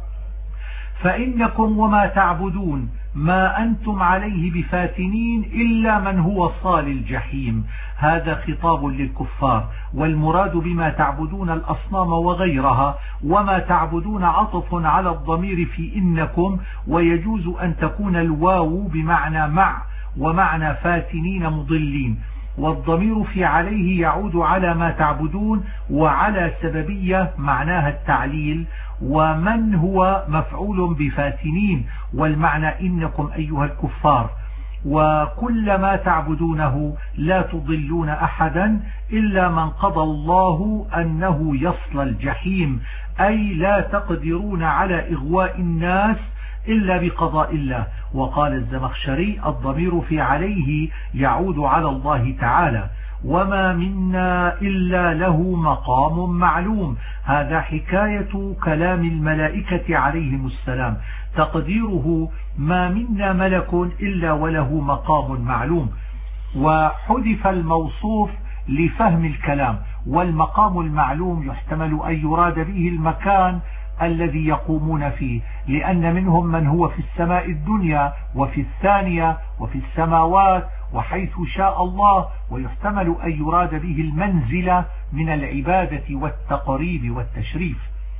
فإنكم وما تعبدون ما أنتم عليه بفاتنين إلا من هو صال الجحيم. هذا خطاب للكفار، والمراد بما تعبدون الأصنام وغيرها، وما تعبدون عطف على الضمير في إنكم، ويجوز أن تكون الواو بمعنى مع، ومعنى فاتنين مضلين، والضمير في عليه يعود على ما تعبدون، وعلى سببية معناها التعليل، ومن هو مفعول بفاتنين، والمعنى إنكم أيها الكفار، وكل ما تعبدونه لا تضلون أحدا إلا من قضى الله أنه يصل الجحيم، أي لا تقدرون على إغواء الناس إلا بقضاء الله. وقال الزمخشري الضمير في عليه يعود على الله تعالى. وما منا إلا له مقام معلوم، هذا حكاية كلام الملائكة عليهم السلام، تقديره ما منا ملك إلا وله مقام معلوم، وحذف الموصوف لفهم الكلام، والمقام المعلوم يحتمل أن يراد به المكان الذي يقومون فيه، لأن منهم من هو في السماء الدنيا وفي الثانية وفي السماوات وحيث شاء الله، ويحتمل أن يراد به المنزلة من العبادة والتقريب والتشريف.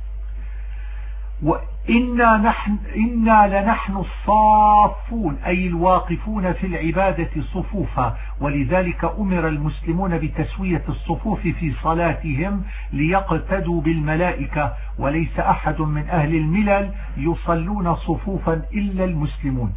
إنا لنحن الصافون، أي الواقفون في العبادة صفوفا، ولذلك أمر المسلمون بتسوية الصفوف في صلاتهم ليقتدوا بالملائكة، وليس أحد من أهل الملل يصلون صفوفا إلا المسلمون.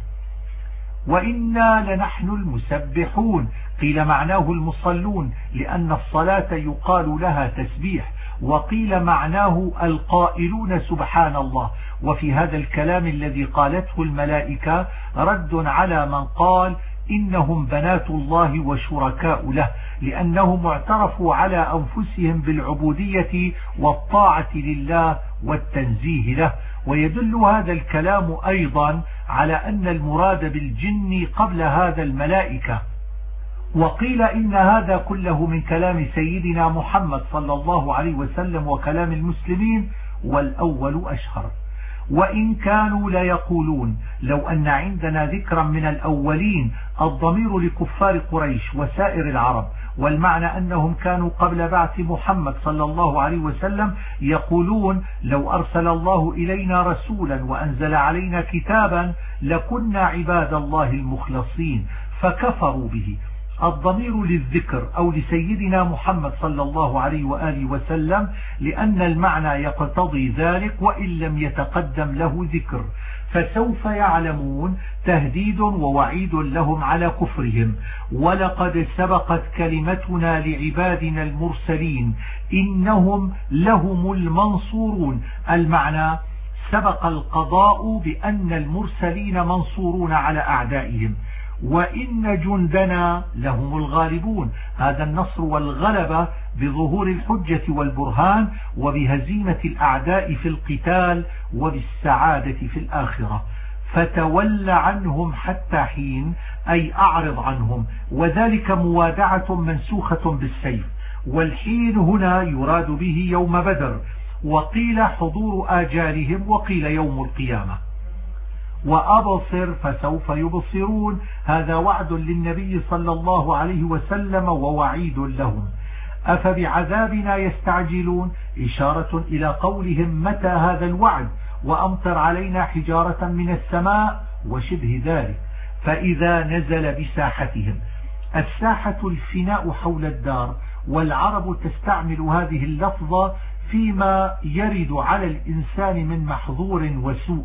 وإنا لنحن المسبحون، قيل معناه المصلون لأن الصلاة يقال لها تسبيح، وقيل معناه القائلون سبحان الله. وفي هذا الكلام الذي قالته الملائكة رد على من قال إنهم بنات الله وشركاء له، لأنهم اعترفوا على أنفسهم بالعبودية والطاعة لله والتنزيه له. ويدل هذا الكلام أيضا على أن المراد بالجن قبل هذا الملائكة. وقيل إن هذا كله من كلام سيدنا محمد صلى الله عليه وسلم وكلام المسلمين، والأول أشهر. وإن كانوا ليقولون لو أن عندنا ذكرا من الأولين، الضمير لكفار قريش وسائر العرب، والمعنى أنهم كانوا قبل بعث محمد صلى الله عليه وسلم يقولون لو أرسل الله إلينا رسولا وأنزل علينا كتابا لكنا عباد الله المخلصين، فكفروا به. الضمير للذكر أو لسيدنا محمد صلى الله عليه وآله وسلم، لأن المعنى يقتضي ذلك وإن لم يتقدم له ذكر. فسوف يعلمون تهديد ووعيد لهم على كفرهم. ولقد سبقت كلمتنا لعبادنا المرسلين إنهم لهم المنصورون، المعنى سبق القضاء بأن المرسلين منصورون على أعدائهم، وإن جندنا لهم الغالبون. هذا النصر والغلبة بظهور الحجة والبرهان، وبهزيمة الأعداء في القتال، وبالسعادة في الآخرة. فتول عنهم حتى حين، أي أعرض عنهم، وذلك موادعة منسوخة بالسيف، والحين هنا يراد به يوم بدر، وقيل حضور آجالهم، وقيل يوم القيامة. وأبصر فسوف يبصرون، هذا وعد للنبي صلى الله عليه وسلم ووعيد لهم. أفبعذابنا يستعجلون، إشارة إلى قولهم متى هذا الوعد، وأمطر علينا حجارة من السماء وشبه ذلك. فإذا نزل بساحتهم، الساحة الفناء حول الدار، والعرب تستعمل هذه اللفظة فيما يرد على الإنسان من محظور وسوء.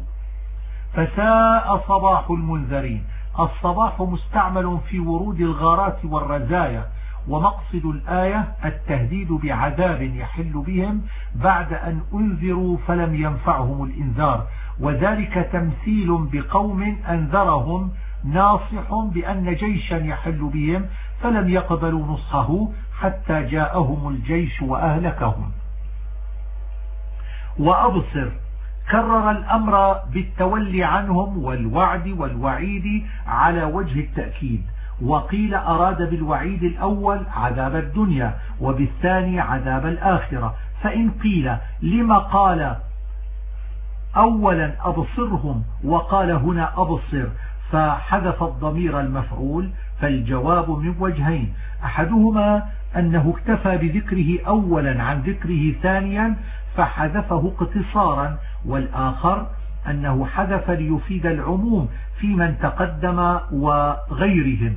فساء صباح المنذرين، الصباح مستعمل في ورود الغارات والرزايا، ومقصد الآية التهديد بعذاب يحل بهم بعد أن أنذروا فلم ينفعهم الإنذار، وذلك تمثيل بقوم أنذرهم ناصح بأن جيشا يحل بهم فلم يقبلوا نصحه حتى جاءهم الجيش وأهلكهم. وأبصر كرر الأمر بالتولي عنهم والوعد والوعيد على وجه التأكيد. وقيل أراد بالوعيد الأول عذاب الدنيا وبالثاني عذاب الآخرة. فإن قيل لما قال أولا أبصرهم وقال هنا أبصر فحذف الضمير المفعول، فالجواب من وجهين: أحدهما أنه اكتفى بذكره أولا عن ذكره ثانيا فحذفه اقتصارا، والآخر أنه حذف ليفيد العموم في من تقدم وغيرهم،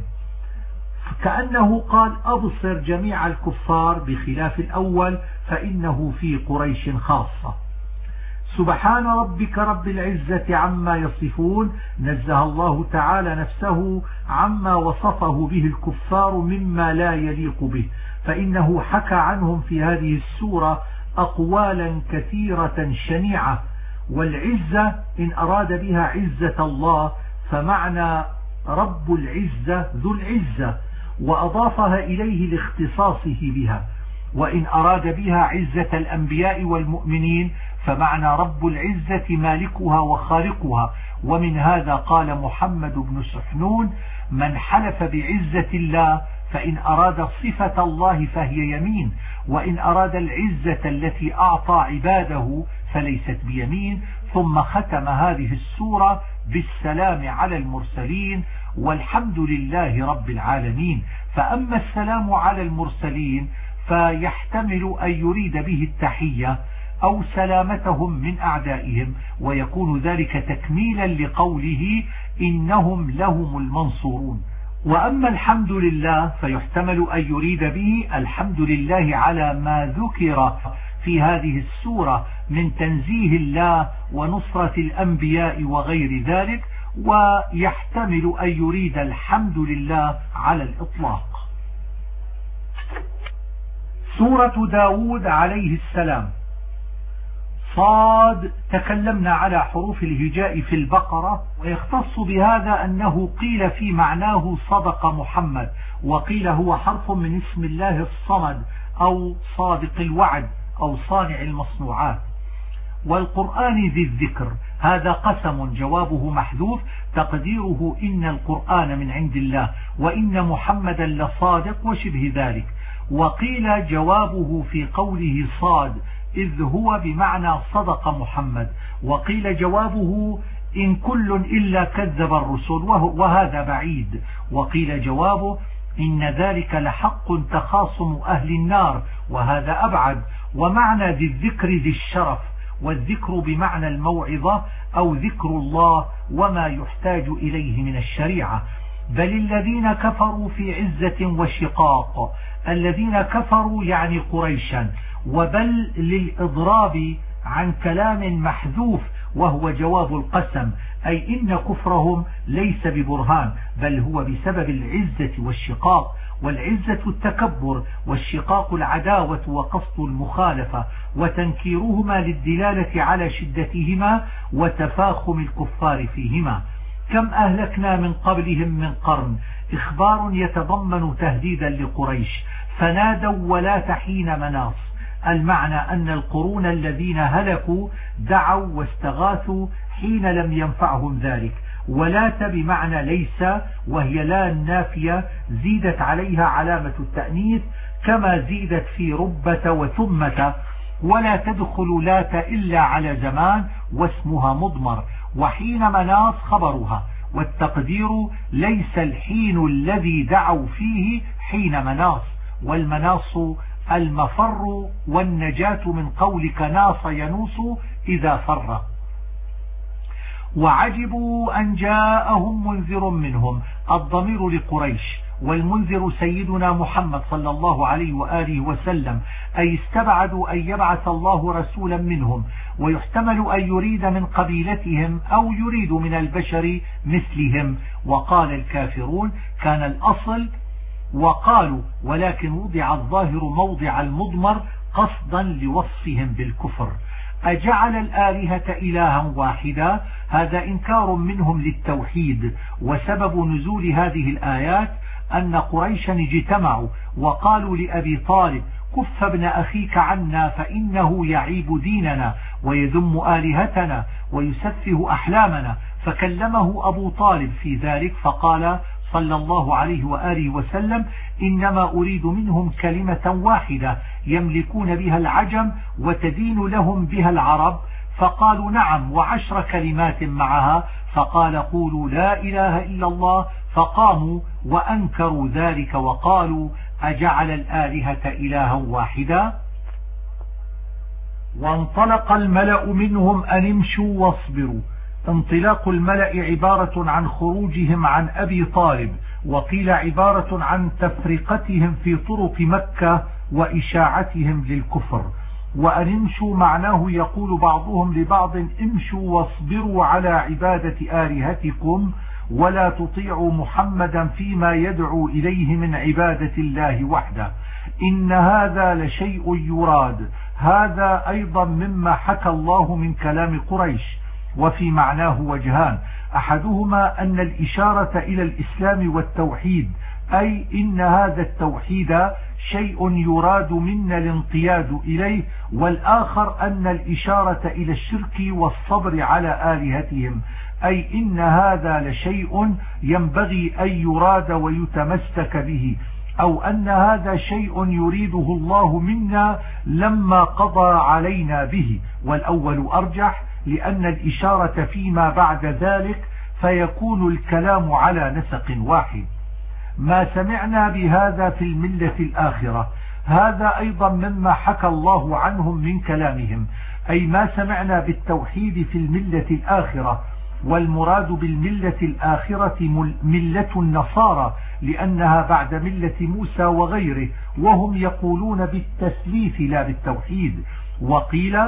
كأنه قال أبصر جميع الكفار بخلاف الأول فإنه في قريش خاصة. سبحان ربك رب العزة عما يصفون، نزه الله تعالى نفسه عما وصفه به الكفار مما لا يليق به، فإنه حكى عنهم في هذه السورة أقوالا كثيرة شنيعة. والعزة إن أراد بها عزة الله فمعنى رب العزة ذو العزة، وأضافها إليه لاختصاصه بها. وإن أراد بها عزة الأنبياء والمؤمنين فمعنى رب العزة مالكها وخالقها. ومن هذا قال محمد بن سحنون: من حلف بعزة الله فإن أراد صفة الله فهي يمين، وإن أراد العزة التي أعطى عباده فليست بيمين. ثم ختم هذه السورة بالسلام على المرسلين والحمد لله رب العالمين. فأما السلام على المرسلين فيحتمل أن يريد به التحية أو سلامتهم من أعدائهم، ويكون ذلك تكميلا لقوله إنهم لهم المنصورون. وأما الحمد لله فيحتمل أن يريد به الحمد لله على ما ذكر في هذه السورة من تنزيه الله ونصرة الأنبياء وغير ذلك، ويحتمل أن يريد الحمد لله على الإطلاق. سورة داود عليه السلام. صاد. تكلمنا على حروف الهجاء في البقرة، ويختص بهذا أنه قيل في معناه صدق محمد، وقيل هو حرف من اسم الله الصمد أو صادق الوعد أو صانع المصنوعات. والقرآن ذي الذكر، هذا قسم جوابه محذوف تقديره إن القرآن من عند الله وإن محمدا لصادق وشبه ذلك. وقيل جوابه في قوله صاد إذ هو بمعنى صدق محمد، وقيل جوابه إن كل إلا كذب الرسل وهذا بعيد، وقيل جوابه إن ذلك لحق تخاصم أهل النار وهذا أبعد. ومعنى ذي الذكر ذي الشرف، والذكر بمعنى الموعظة أو ذكر الله وما يحتاج إليه من الشريعة. بل الذين كفروا في عزة وشقاق، الذين كفروا يعني قريشا، وبل للإضراب عن كلام محذوف وهو جواب القسم، أي إن كفرهم ليس ببرهان بل هو بسبب العزة والشقاق. والعزة التكبر، والشقاق العداوة وقصد المخالفة، وتنكيرهما للدلالة على شدتهما وتفاخم الكفار فيهما. كم أهلكنا من قبلهم من قرن، إخبار يتضمن تهديدا لقريش، فنادوا ولا حين مناص. المعنى أن القرون الذين هلكوا دعوا واستغاثوا حين لم ينفعهم ذلك. ولات بمعنى ليس، وهي لا النافية زيدت عليها علامة التأنيث كما زيدت في ربة وثمة. ولا تدخل لات إلا على زمان واسمها مضمر، وحين مناص خبرها، والتقدير ليس الحين الذي دعوا فيه حين مناص، والمناص المفر والنجاة من قولك ناص ينوص إذا فر. وعجبوا أن جاءهم منذر منهم، الضمير لقريش، والمنذر سيدنا محمد صلى الله عليه وآله وسلم، أي استبعدوا أن يبعث الله رسولا منهم. ويحتمل أن يريد من قبيلتهم أو يريد من البشر مثلهم. وقال الكافرون كان الأصل وقالوا، ولكن وضع الظاهر موضع المضمر قصدا لوصفهم بالكفر. أجعل الآلهة إلها واحدا، هذا إنكار منهم للتوحيد. وسبب نزول هذه الآيات أن قريشا اجتمعوا وقالوا لأبي طالب كف ابن أخيك عنا فإنه يعيب ديننا ويذم آلهتنا ويسفه أحلامنا. فكلمه أبو طالب في ذلك فقال صلى الله عليه وآله وسلم: إنما أريد منهم كلمة واحدة يملكون بها العجم وتدين لهم بها العرب. فقالوا: نعم، و10 كلمات معها. فقال: قولوا لا إله إلا الله. فقاموا وأنكروا ذلك وقالوا: أجعل الآلهة إلها واحدا؟ وانطلق الملأ منهم أن امشوا واصبروا. انطلاق الملأ عبارة عن خروجهم عن أبي طالب، وقيل عبارة عن تفرقتهم في طرق مكة وإشاعتهم للكفر. وأن امشوا معناه يقول بعضهم لبعض: امشوا واصبروا على عبادة آلهتكم ولا تطيعوا محمدا فيما يدعو إليه من عبادة الله وحده، إن هذا لشيء يراد. هذا أيضا مما حكى الله من كلام قريش، وفي معناه وجهان: أحدهما أن الإشارة إلى الإسلام والتوحيد، أي إن هذا التوحيد شيء يراد منا الانقياد إليه، والآخر أن الإشارة إلى الشرك والصبر على آلهتهم، أي إن هذا لشيء ينبغي أن يراد ويتمسك به، أو أن هذا شيء يريده الله منا لما قضى علينا به. والأول أرجح لأن الإشارة فيما بعد ذلك فيكون الكلام على نسق واحد. ما سمعنا بهذا في الملة الآخرة، هذا أيضا مما حكى الله عنهم من كلامهم، أي ما سمعنا بالتوحيد في الملة الآخرة. والمراد بالملة الآخرة ملة النصارى، لأنها بعد ملة موسى وغيره، وهم يقولون بالتثليث لا بالتوحيد. وقيل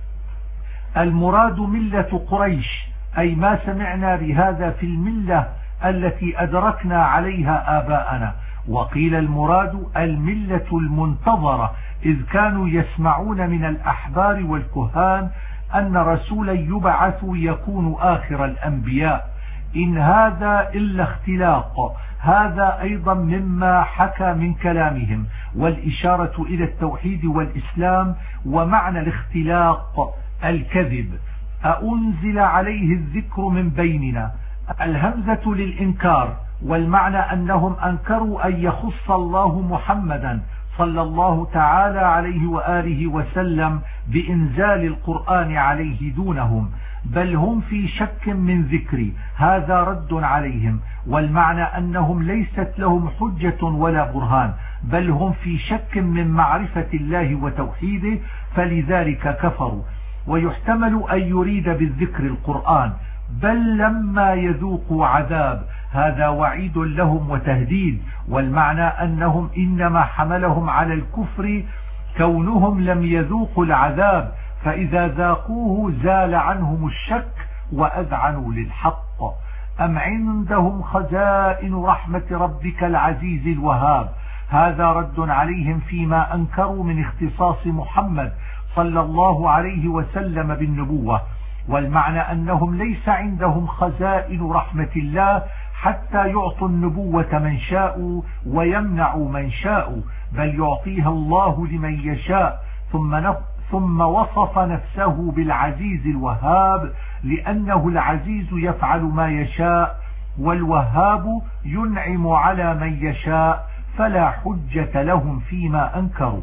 المراد ملة قريش، أي ما سمعنا بهذا في الملة التي أدركنا عليها آباءنا. وقيل المراد الملة المنتظرة، إذ كانوا يسمعون من الأحبار والكهان أن رسولا يبعث يكون آخر الأنبياء. إن هذا إلا اختلاق، هذا أيضا مما حكى من كلامهم، والإشارة إلى التوحيد والإسلام. ومعنى الاختلاق الكذب. أأنزل عليه الذكر من بيننا، الهمزة للإنكار، والمعنى أنهم أنكروا أن يخص الله محمدا صلى الله تعالى عليه وآله وسلم بإنزال القرآن عليه دونهم، بل هم في شك من ذكري، هذا رد عليهم. والمعنى أنهم ليست لهم حجة ولا برهان، بل هم في شك من معرفة الله وتوحيده، فلذلك كفروا. ويحتمل أن يريد بالذكر القرآن، بل لما يذوقوا عذاب، هذا وعيد لهم وتهديد. والمعنى أنهم إنما حملهم على الكفر كونهم لم يذوقوا العذاب، فإذا ذاقوه زال عنهم الشك وأذعنوا للحق. أم عندهم خزائن رحمة ربك العزيز الوهاب، هذا رد عليهم فيما أنكروا من اختصاص محمد صلى الله عليه وسلم بالنبوة. والمعنى أنهم ليس عندهم خزائن رحمة الله حتى يعطوا النبوة من شاء ويمنعوا من شاء، بل يعطيها الله لمن يشاء. ثم وصف نفسه بالعزيز الوهاب، لأنه العزيز يفعل ما يشاء، والوهاب ينعم على من يشاء، فلا حجة لهم فيما أنكروا.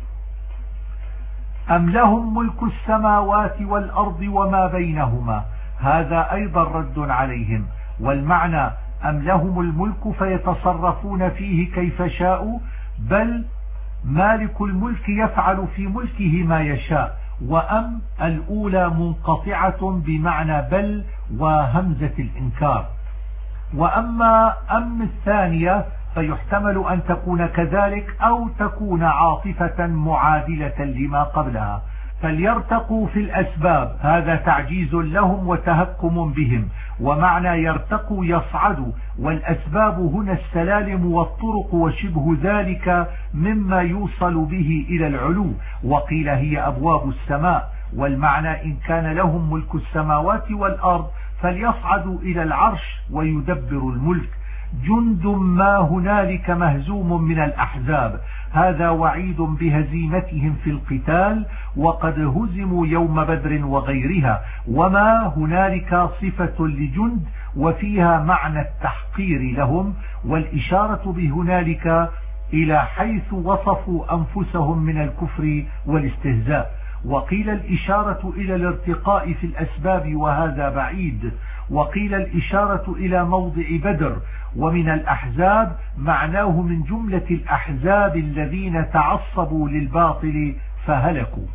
أم لهم ملك السماوات والأرض وما بينهما، هذا أيضا رد عليهم. والمعنى أم لهم الملك فيتصرفون فيه كيف شاءوا، بل مالك الملك يفعل في ملكه ما يشاء. وأم الأولى منقطعة بمعنى بل وهمزة الإنكار. وأما أم الثانية فيحتمل أن تكون كذلك أو تكون عاطفة معادلة لما قبلها. فليرتقوا في الأسباب، هذا تعجيز لهم وتهكم بهم. ومعنى يرتقوا يصعدوا، والأسباب هنا السلالم والطرق وشبه ذلك مما يوصل به إلى العلو، وقيل هي أبواب السماء. والمعنى إن كان لهم ملك السماوات والأرض فليصعدوا إلى العرش ويدبر الملك. جند ما هنالك مهزوم من الأحزاب، هذا وعيد بهزيمتهم في القتال، وقد هزموا يوم بدر وغيرها، وما هنالك صفة لجند وفيها معنى التحقير لهم، والإشارة بهنالك إلى حيث وصفوا أنفسهم من الكفر والاستهزاء. وقيل الإشارة إلى الارتقاء في الأسباب وهذا بعيد، وقيل الإشارة إلى موضع بدر. ومن الأحزاب معناه من جملة الأحزاب الذين تعصبوا للباطل فهلكوا.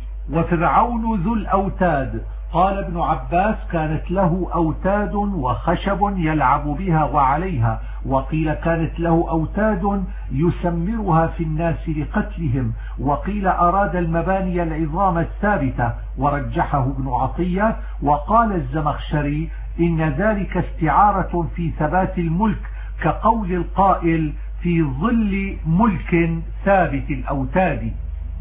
وفرعون ذو الأوتاد، قال ابن عباس كانت له أوتاد وخشب يلعب بها وعليها، وقيل كانت له أوتاد يسمرها في الناس لقتلهم، وقيل أراد المباني العظام الثابتة ورجحه ابن عطية. وقال الزمخشري إن ذلك استعارة في ثبات الملك، كقول القائل في ظل ملك ثابت الأوتاد.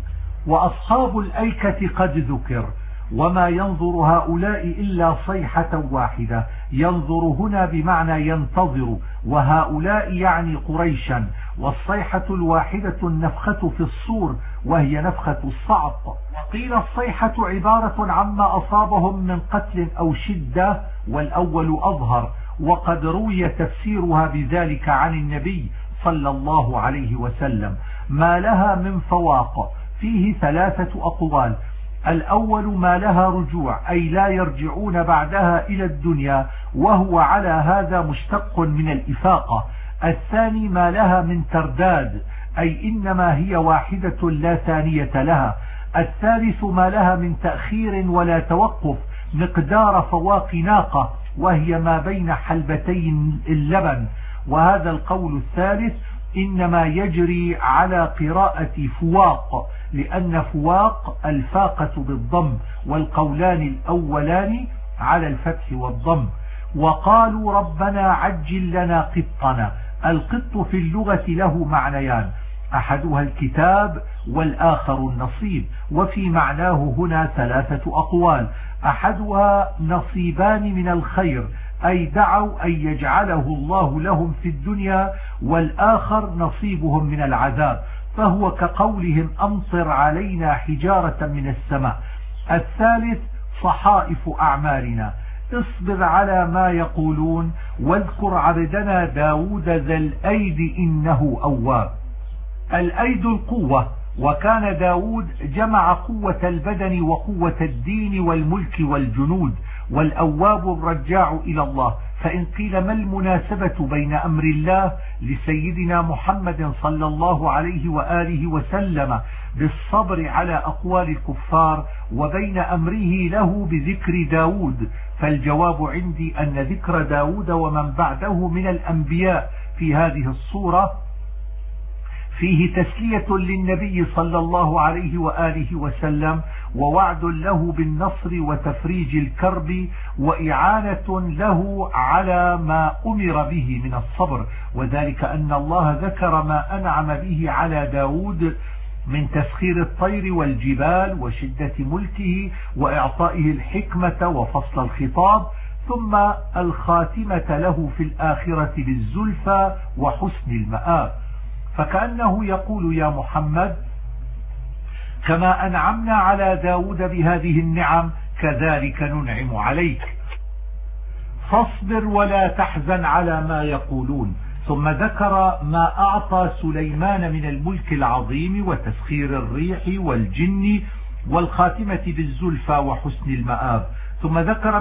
وأصحاب الأيكة قد ذكر، وما ينظر هؤلاء إلا صيحة واحدة. ينظر هنا بمعنى ينتظر، وهؤلاء يعني قريشا. والصيحة الواحدة النفخة في الصور، وهي نفخة الصعق. وقيل الصيحة عبارة عما أصابهم من قتل أو شدة، والأول أظهر. وقد روي تفسيرها بذلك عن النبي صلى الله عليه وسلم. ما لها من فواق فيه 3 أقوال. الأول ما لها رجوع، أي لا يرجعون بعدها إلى الدنيا، وهو على هذا مشتق من الإفاقة. الثاني ما لها من ترداد، أي إنما هي واحدة لا ثانية لها. الثالث ما لها من تأخير ولا توقف، مقدار فواق ناقة، وهي ما بين حلبتي اللبن. وهذا القول الثالث إنما يجري على قراءة فواق، لأن فواق الفاقة بالضم، والقولان الأولان على الفتح والضم. وقالوا ربنا عجل لنا قطنا. القط في اللغة له معنيان، أحدها الكتاب والآخر النصيب، وفي معناه هنا 3 أقوال. أحدها نصيبان من الخير، أي دعوا أن يجعله الله لهم في الدنيا، والآخر نصيبهم من العذاب، فهو كقولهم أمطر علينا حجارة من السماء. الثالث صحائف أعمالنا، اصبر على ما يقولون، واذكر عبدنا داود ذا الأيد إنه أواب. الأيد القوة، وكان داود جمع قوة البدن وقوة الدين والملك والجنود. والأواب الرجاع إلى الله. فإن قيل ما المناسبة بين أمر الله لسيدنا محمد صلى الله عليه وآله وسلم بالصبر على أقوال الكفار وبين أمره له بذكر داود؟ فالجواب عندي أن ذكر داود ومن بعده من الأنبياء في هذه الصورة فيه تسلية للنبي صلى الله عليه وآله وسلم، ووعد له بالنصر وتفريج الكرب، وإعانة له على ما أمر به من الصبر. وذلك أن الله ذكر ما أنعم به على داود من تسخير الطير والجبال وشدة ملكه وإعطائه الحكمة وفصل الخطاب، ثم الخاتمة له في الآخرة بالزلفى وحسن المآب. فكأنه يقول يا محمد كما أنعمنا على داود بهذه النعم كذلك ننعم عليك، فاصبر ولا تحزن على ما يقولون. ثم ذكر ما أعطى سليمان من الملك العظيم وتسخير الريح والجن والخاتمة بالزلفى وحسن المآب. ثم ذكر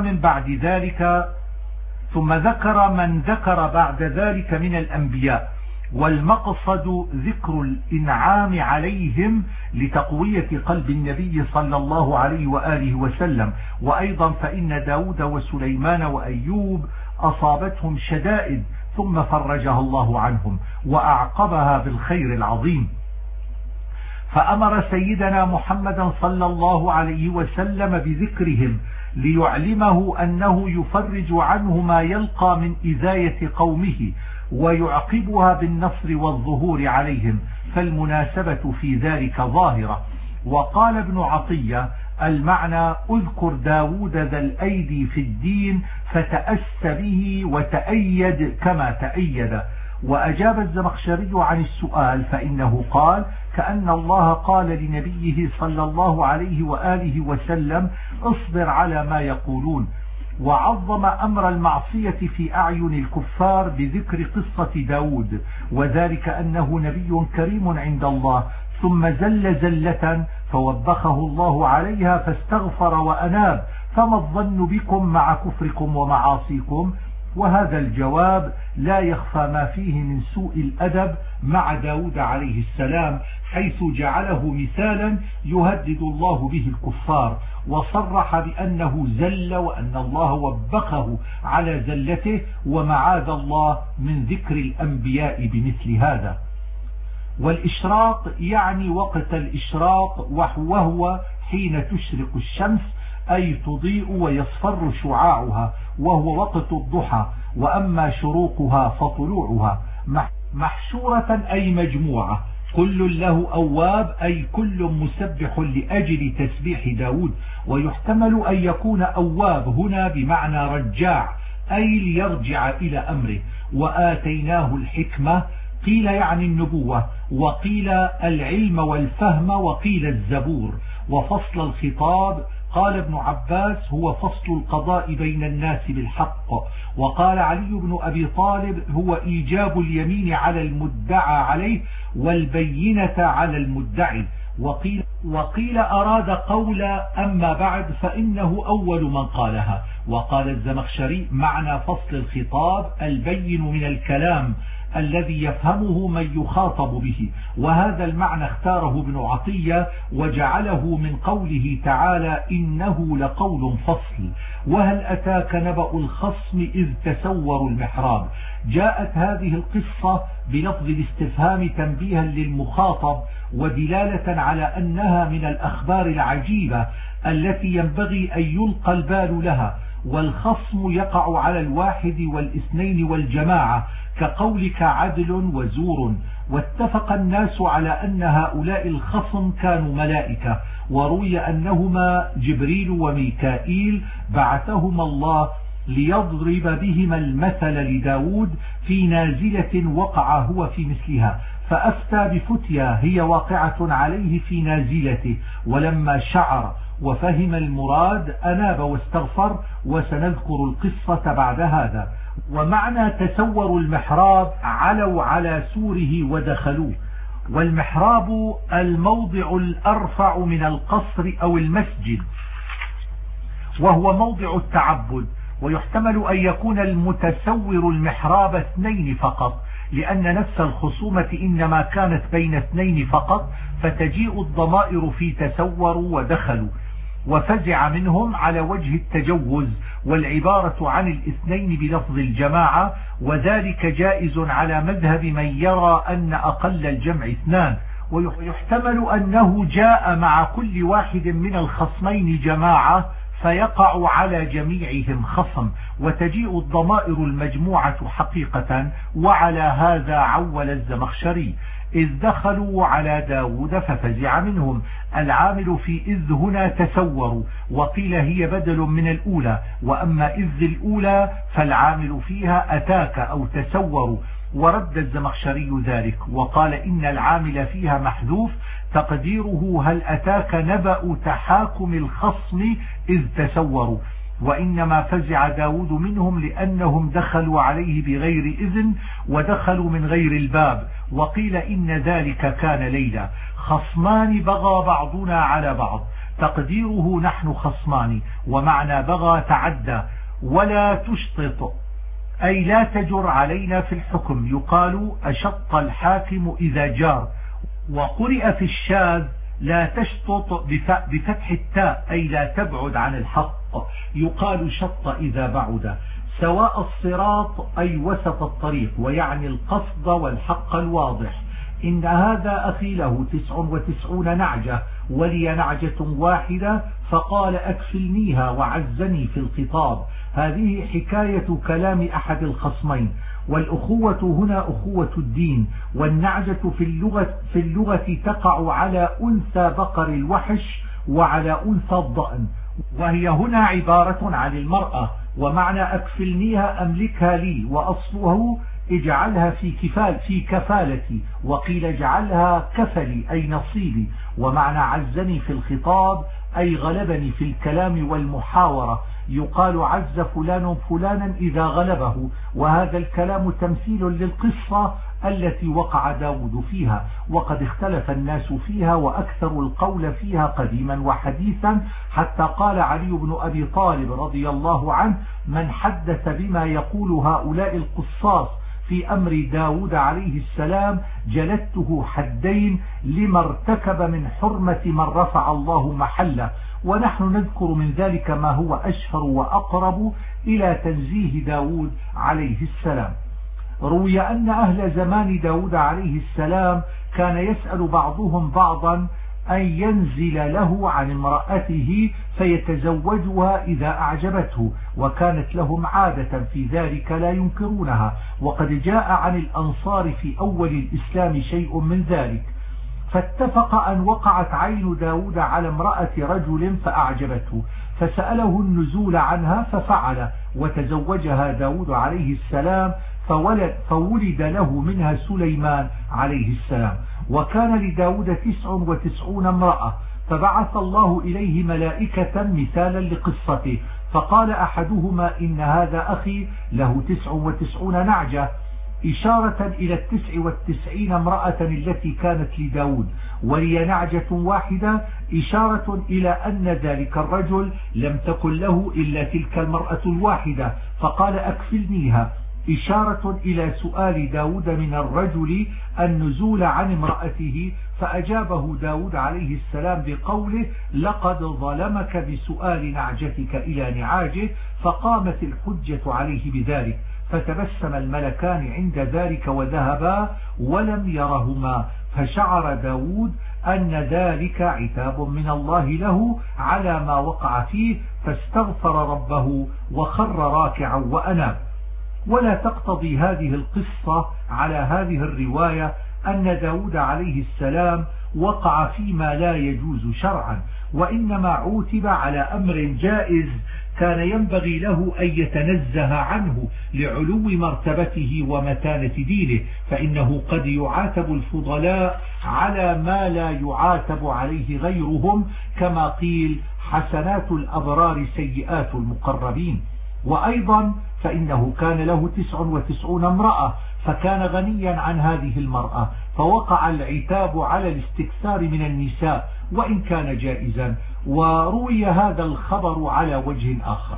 من ذكر بعد ذلك من الأنبياء. والمقصد ذكر الإنعام عليهم لتقوية قلب النبي صلى الله عليه وآله وسلم. وأيضا فإن داود وسليمان وأيوب أصابتهم شدائد ثم فرجها الله عنهم وأعقبها بالخير العظيم. فأمر سيدنا محمدا صلى الله عليه وسلم بذكرهم ليعلمه أنه يفرج عنه ما يلقى من إذاية قومه ويعقبها بالنصر والظهور عليهم، فالمناسبة في ذلك ظاهرة. وقال ابن عطية المعنى اذكر داود ذا الأيدي في الدين فتأس به وتأيد كما تأيد. وأجاب الزمخشري عن السؤال فإنه قال: كأن الله قال لنبيه صلى الله عليه وآله وسلم: اصبر على ما يقولون. وعظم أمر المعصية في أعين الكفار بذكر قصة داود، وذلك أنه نبي كريم عند الله، ثم زل زلة فوبخه الله عليها فاستغفر وأناب، فما الظن بكم مع كفركم ومعاصيكم؟ وهذا الجواب لا يخفى ما فيه من سوء الأدب مع داود عليه السلام، حيث جعله مثالا يهدد الله به الكفار، وصرح بأنه زل وأن الله وبخه على زلته، ومعاذ الله من ذكر الأنبياء بمثل هذا. والإشراق يعني وقت الإشراق، وهو حين تشرق الشمس أي تضيء ويصفر شعاعها، وهو وقت الضحى. وأما شروقها فطلوعها. محشورة أي مجموعة، كل له أواب أي كل مسبح لأجل تسبيح داود. ويحتمل أن يكون أواب هنا بمعنى رجاع، أي ليرجع إلى أمره. وآتيناه الحكمة، قيل يعني النبوة، وقيل العلم والفهم، وقيل الزبور. وفصل الخطاب، قال ابن عباس: هو فصل القضاء بين الناس بالحق. وقال علي بن أبي طالب: هو إيجاب اليمين على المدعى عليه والبينة على المدعي. وقيل أراد قول أما بعد فإنه أول من قالها. وقال الزمخشري: معنى فصل الخطاب البين من الكلام الذي يفهمه من يخاطب به. وهذا المعنى اختاره ابن عطية وجعله من قوله تعالى: إنه لقول فصل. وهل أتاك نبأ الخصم إذ تسوروا المحراب. جاءت هذه القصة بلفظ الاستفهام تنبيها للمخاطب، ودلالة على أنها من الأخبار العجيبة التي ينبغي أن يلقى البال لها. والخصم يقع على الواحد والاثنين والجماعة، كقولك عدل وزور. واتفق الناس على أن هؤلاء الخصم كانوا ملائكة، وروي أنهما جبريل وميكائيل بعثهما الله ليضرب بهما المثل لداود في نازلة وقع هو في مثلها، فأفتى بفتيا هي واقعة عليه في نازلته، ولما شعر وفهم المراد أناب واستغفر. وسنذكر القصة بعد هذا. ومعنى تسوروا المحراب علوا على سوره ودخلوه. والمحراب الموضع الأرفع من القصر أو المسجد، وهو موضع التعبد. ويحتمل أن يكون المتسور المحراب اثنين فقط، لأن نفس الخصومة إنما كانت بين اثنين فقط، فتجيء الضمائر في تسوروا ودخلوا. وفزع منهم على وجه التجوز، والعبارة عن الاثنين بلفظ الجماعة، وذلك جائز على مذهب من يرى أن أقل الجمع اثنان. ويحتمل أنه جاء مع كل واحد من الخصمين جماعة فيقع على جميعهم خصم، وتجيء الضمائر المجموعة حقيقة. وعلى هذا عول الزمخشري: إذ دخلوا على داود ففزع منهم. العامل في إذ هنا تسوروا، وقيل هي بدل من الأولى. وأما إذ الأولى فالعامل فيها أتاك أو تسوروا. ورد الزمخشري ذلك وقال: إن العامل فيها محذوف، تقديره هل أتاك نبأ تحاكم الخصم إذ تسوروا. وإنما فزع داود منهم لأنهم دخلوا عليه بغير إذن ودخلوا من غير الباب. وقيل إن ذلك كان ليلا. خصمان بغى بعضنا على بعض، تقديره نحن خصمان. ومعنى بغى تعدى. ولا تشطط أي لا تجر علينا في الحكم، يقال أشط الحاكم إذا جار. وقرئ في الشاذ لا تشطط بفتح التاء أي لا تبعد عن الحق، يقال شط إذا بعد. سواء الصراط أي وسط الطريق، ويعني القصد والحق الواضح. إن هذا أخي له 99 نعجة ولي نعجة واحدة، فقال أكفلنيها وعزني في الخطاب. هذه حكاية كلام أحد الخصمين. والأخوة هنا أخوة الدين. والنعجة في اللغة تقع على أنثى بقر الوحش وعلى أنثى الضأن، وهي هنا عبارة عن المرأة. ومعنى أكفلنيها أملكها لي، وأصله اجعلها في كفالتي، وقيل اجعلها كفلي أي نصيبي. ومعنى عزني في الخطاب أي غلبني في الكلام والمحاورة. يقال عز فلان فلانا إذا غلبه، وهذا الكلام تمثيل للقصة التي وقع داود فيها. وقد اختلف الناس فيها وأكثر القول فيها قديما وحديثا، حتى قال علي بن أبي طالب رضي الله عنه: من حدث بما يقول هؤلاء القصاص في أمر داود عليه السلام جلدته حدين لما ارتكب من حرمة من رفع الله محله. ونحن نذكر من ذلك ما هو أشهر وأقرب إلى تنزيه داود عليه السلام. روي أن أهل زمان داود عليه السلام كان يسأل بعضهم بعضا أن ينزل له عن امرأته فيتزوجها إذا أعجبته، وكانت لهم عادة في ذلك لا ينكرونها. وقد جاء عن الأنصار في أول الإسلام شيء من ذلك. فاتفق أن وقعت عين داود على امرأة رجل فأعجبته، فسأله النزول عنها ففعل، وتزوجها داود عليه السلام، فولد له منها سليمان عليه السلام. وكان لداود 99 امرأة، فبعث الله إليه ملائكة مثالا لقصته، فقال أحدهما: إن هذا أخي له 99 نعجة، إشارة إلى 99 امرأة التي كانت لداود، ولي نعجة واحدة، إشارة إلى أن ذلك الرجل لم تكن له إلا تلك المرأة الواحدة، فقال: أكفلنيها، إشارة إلى سؤال داود من الرجل النزول عن امرأته. فأجابه داود عليه السلام بقوله: لقد ظلمك بسؤال نعجتك إلى نعاجه، فقامت الحجة عليه بذلك. فتبسم الملكان عند ذلك وذهبا ولم يرهما، فشعر داود أن ذلك عتاب من الله له على ما وقع فيه، فاستغفر ربه وخر راكعا وأناب. ولا تقتضي هذه القصة على هذه الرواية أن داود عليه السلام وقع فيما لا يجوز شرعا، وإنما عوتب على أمر جائز كان ينبغي له أن يتنزه عنه لعلو مرتبته ومتانة دينه، فإنه قد يعاتب الفضلاء على ما لا يعاتب عليه غيرهم، كما قيل: حسنات الأبرار سيئات المقربين. وأيضا فإنه كان له 99 امرأة، فكان غنيا عن هذه المرأة، فوقع العتاب على الاستكثار من النساء وإن كان جائزا. وروي هذا الخبر على وجه آخر،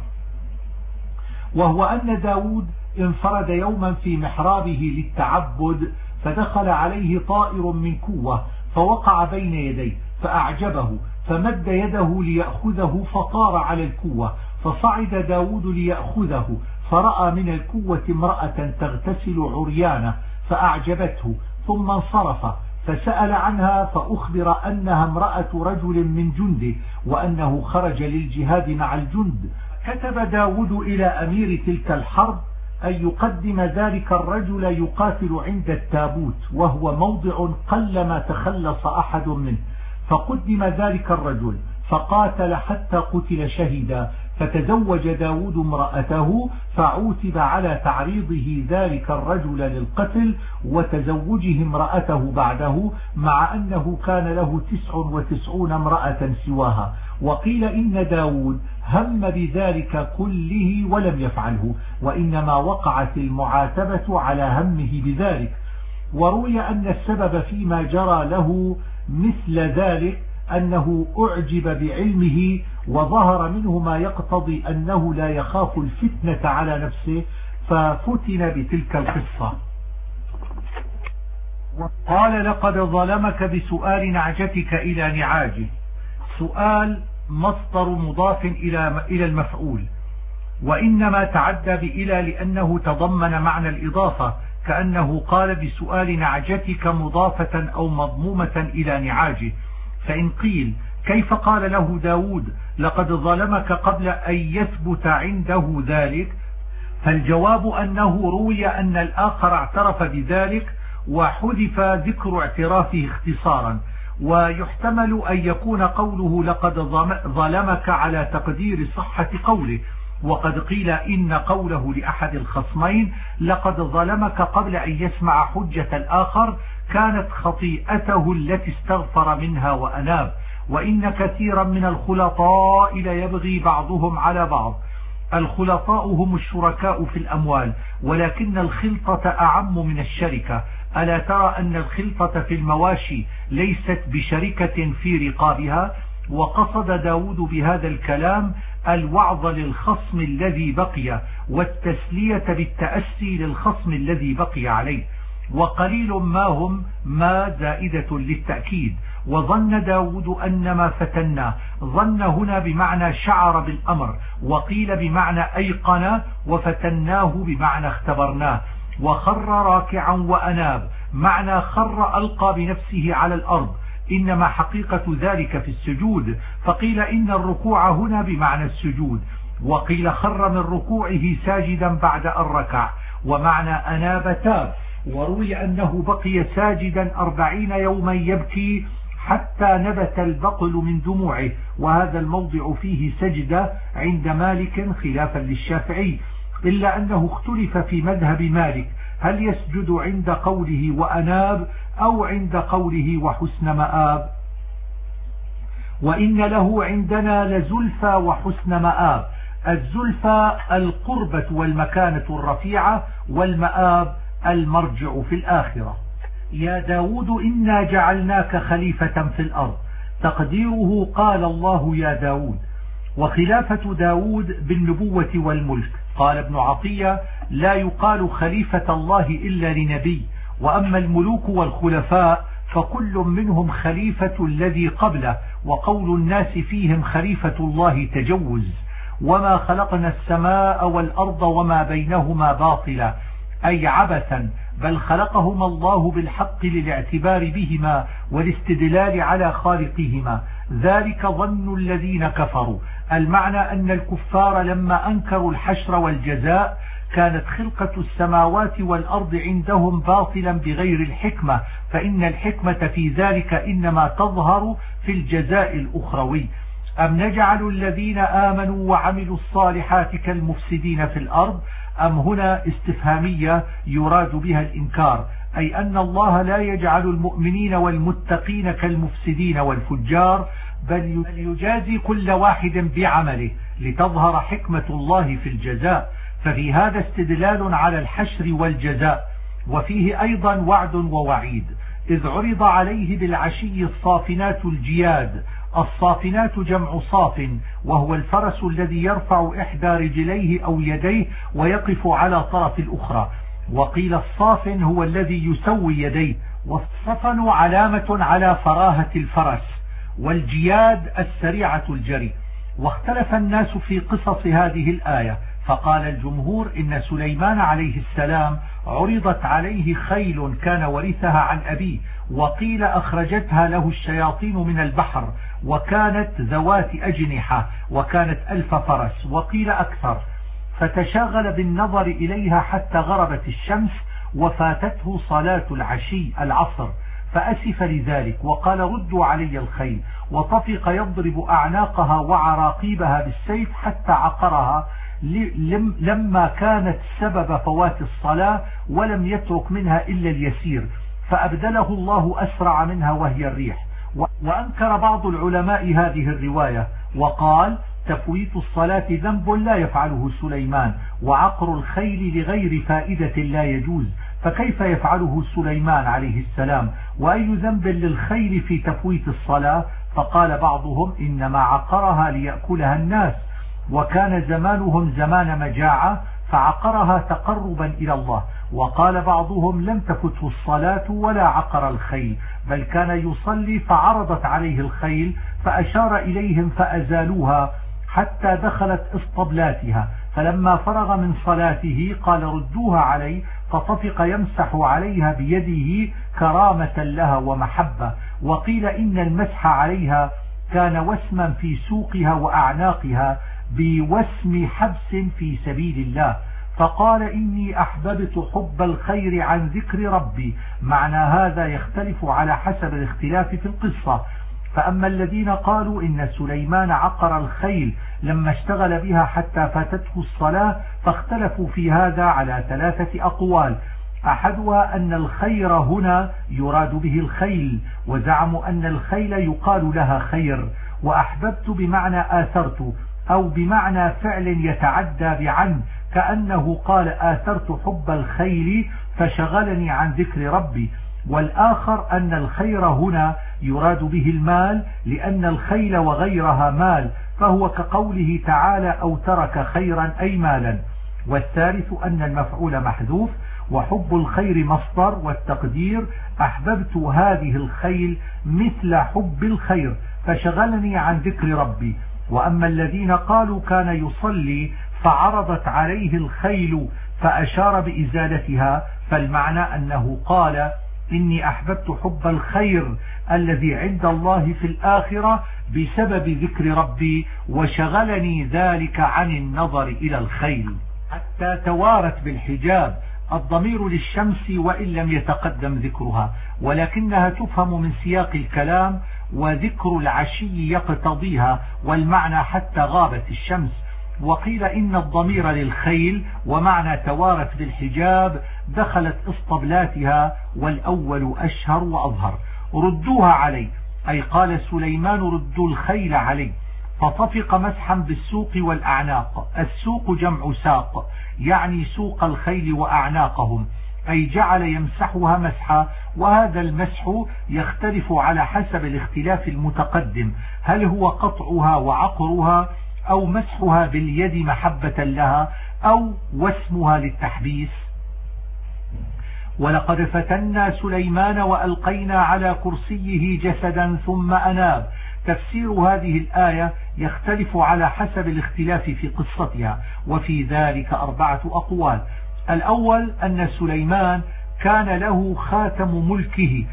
وهو أن داود انفرد يوما في محرابه للتعبد، فدخل عليه طائر من كوة فوقع بين يديه فأعجبه، فمد يده ليأخذه فطار على الكوة، فصعد داود ليأخذه، فرأى من الكوة امرأة تغتسل عريانة فأعجبته، ثم انصرف، فسأل عنها فأخبر أنها امرأة رجل من جنده، وأنه خرج للجهاد مع الجند. كتب داود إلى أمير تلك الحرب أن يقدم ذلك الرجل يقاتل عند التابوت، وهو موضع قلما تخلص أحد منه، فقدم ذلك الرجل فقاتل حتى قتل شهيدا. فتزوج داود امرأته، فعوتب على تعريضه ذلك الرجل للقتل وتزوجه امرأته بعده، مع أنه كان له 99 امرأة سواها. وقيل إن داود هم بذلك كله ولم يفعله، وإنما وقعت المعاتبة على همه بذلك. وروي أن السبب فيما جرى له مثل ذلك أنه أعجب بعلمه، وظهر منه ما يقتضي أنه لا يخاف الفتنة على نفسه، ففتن بتلك القصة. قال: لقد ظلمك بسؤال نعجتك إلى نعاجه. سؤال مصدر مضاف إلى المفعول، وإنما تعدى بإلى لأنه تضمن معنى الإضافة، كأنه قال: بسؤال نعجتك مضافة أو مضمومة إلى نعاجه. فإن قيل: كيف قال له داود لقد ظلمك قبل أن يثبت عنده ذلك؟ فالجواب أنه روي أن الآخر اعترف بذلك وحذف ذكر اعترافه اختصارا، ويحتمل أن يكون قوله لقد ظلمك على تقدير صحة قوله، وقد قيل إن قوله لأحد الخصمين لقد ظلمك قبل أن يسمع حجة الآخر كانت خطيئته التي استغفر منها وأناب. وإن كثيرا من الخلطاء ليبغي بعضهم على بعض. الخلطاء هم الشركاء في الأموال، ولكن الخلطة أعم من الشركة. ألا ترى أن الخلطة في المواشي ليست بشركة في رقابها؟ وقصد داود بهذا الكلام الوعظ للخصم الذي بقي والتسلية بالتأسي للخصم الذي بقي عليه. وقليل ما هم ما زائدة للتأكيد. وظن داود أن ما فتنا، ظن هنا بمعنى شعر بالأمر، وقيل بمعنى أيقن، وفتناه بمعنى اختبرناه. وخر راكعا وأناب، معنى خر ألقى بنفسه على الأرض، إنما حقيقة ذلك في السجود، فقيل إن الركوع هنا بمعنى السجود، وقيل خر من ركوعه ساجدا بعد أن ركع، ومعنى أناب تاب. وروي أنه بقي ساجدا 40 يوما يبكي حتى نبت البقل من دموعه، وهذا الموضع فيه سجدة عند مالك خلافا للشافعي، إلا أنه اختلف في مذهب مالك هل يسجد عند قوله وأناب أو عند قوله وحسن مآب. وإن له عندنا لزلفى وحسن مآب. الزلفى القربة والمكانة الرفيعة، والمآب المرجع في الآخرة. يا داود إنا جعلناك خليفة في الأرض. تقديره قال الله يا داود. وخلافة داود بالنبوة والملك. قال ابن عطية لا يقال خليفة الله إلا لنبي، وأما الملوك والخلفاء فكل منهم خليفة الذي قبله، وقول الناس فيهم خليفة الله تجوز. وما خلقنا السماء والأرض وما بينهما باطلا، أي عبثا، بل خلقهما الله بالحق للاعتبار بهما والاستدلال على خالقهما. ذلك ظن الذين كفروا. المعنى أن الكفار لما أنكروا الحشر والجزاء كانت خلقة السماوات والأرض عندهم باطلا بغير الحكمة، فإن الحكمة في ذلك إنما تظهر في الجزاء الأخروي. أم نجعل الذين آمنوا وعملوا الصالحات كالمفسدين في الأرض؟ أم هنا استفهامية يراد بها الإنكار، أي أن الله لا يجعل المؤمنين والمتقين كالمفسدين والفجار، بل يجازي كل واحد بعمله لتظهر حكمة الله في الجزاء. ففي هذا استدلال على الحشر والجزاء، وفيه أيضا وعد ووعيد، إذ عرض عليه بالعشي الصافنات الجياد. الصافنات جمع صاف، وهو الفرس الذي يرفع إحدى رجليه أو يديه ويقف على طرف الأخرى. وقيل الصافن هو الذي يسوي يديه، والصفن علامة على فراهة الفرس، والجياد السريعة الجري. واختلف الناس في قصص هذه الآية، فقال الجمهور إن سليمان عليه السلام عرضت عليه خيل كان ورثها عن أبيه، وقيل أخرجتها له الشياطين من البحر، وكانت ذوات أجنحة، وكانت 1000 فرس، وقيل أكثر، فتشغل بالنظر إليها حتى غربت الشمس وفاتته صلاة العشي العصر، فأسف لذلك وقال ردوا علي الخيل، وطفق يضرب أعناقها وعراقيبها بالسيف حتى عقرها لما كانت سبب فوات الصلاة، ولم يترك منها إلا اليسير، فأبدله الله أسرع منها وهي الريح. وأنكر بعض العلماء هذه الرواية وقال تفويت الصلاة ذنب لا يفعله سليمان، وعقر الخيل لغير فائدة لا يجوز، فكيف يفعله سليمان عليه السلام؟ وأي ذنب للخيل في تفويت الصلاة؟ فقال بعضهم إنما عقرها ليأكلها الناس، وكان زمانهم زمان مجاعة فعقرها تقربا إلى الله. وقال بعضهم لم تفته الصلاة ولا عقر الخيل، بل كان يصلي فعرضت عليه الخيل فأشار إليهم فأزالوها حتى دخلت اسطبلاتها، فلما فرغ من صلاته قال ردوها عليه، فطفق يمسح عليها بيده كرامة لها ومحبة. وقيل إن المسح عليها كان وسما في سوقها وأعناقها بوسم حبس في سبيل الله، فقال إني أحببت حب الخير عن ذكر ربي. معنى هذا يختلف على حسب الاختلاف في القصة، فأما الذين قالوا إن سليمان عقر الخيل لما اشتغل بها حتى فاتته الصلاة فاختلفوا في هذا على 3 أقوال. أحدها أن الخير هنا يراد به الخيل، وزعموا أن الخيل يقال لها خير، وأحببت بمعنى آثرت، أو بمعنى فعل يتعدى بعن، كأنه قال آثرت حب الخيل فشغلني عن ذكر ربي. والآخر أن الخير هنا يراد به المال، لأن الخيل وغيرها مال، فهو كقوله تعالى أو ترك خيرا أي مالا. والثالث أن المفعول محذوف وحب الخير مصدر، والتقدير أحببت هذه الخيل مثل حب الخير فشغلني عن ذكر ربي. وأما الذين قالوا كان يصلي فعرضت عليه الخيل فأشار بإزالتها، فالمعنى أنه قال إني أحببت حب الخير الذي عند الله في الآخرة بسبب ذكر ربي، وشغلني ذلك عن النظر إلى الخيل حتى توارت بالحجاب. الضمير للشمس وإن لم يتقدم ذكرها، ولكنها تفهم من سياق الكلام، وذكر العشي يقتضيها، والمعنى حتى غابت الشمس. وقيل إن الضمير للخيل، ومعنى توارت بالحجاب دخلت اسطبلاتها، والأول أشهر وأظهر. ردوها علي، أي قال سليمان ردوا الخيل علي، فطفق مسحا بالسوق والأعناق. السوق جمع ساق، يعني سوق الخيل وأعناقهم، أي جعل يمسحها مسحا. وهذا المسح يختلف على حسب الاختلاف المتقدم، هل هو قطعها وعقرها، أو مسحها باليد محبة لها، أو واسمها للتحبيس. ولقد فتنا سليمان وألقينا على كرسيه جسدا ثم أناب. تفسير هذه الآية يختلف على حسب الاختلاف في قصتها، وفي ذلك 4 أقوال. الأول أن سليمان كان له خاتم ملكه،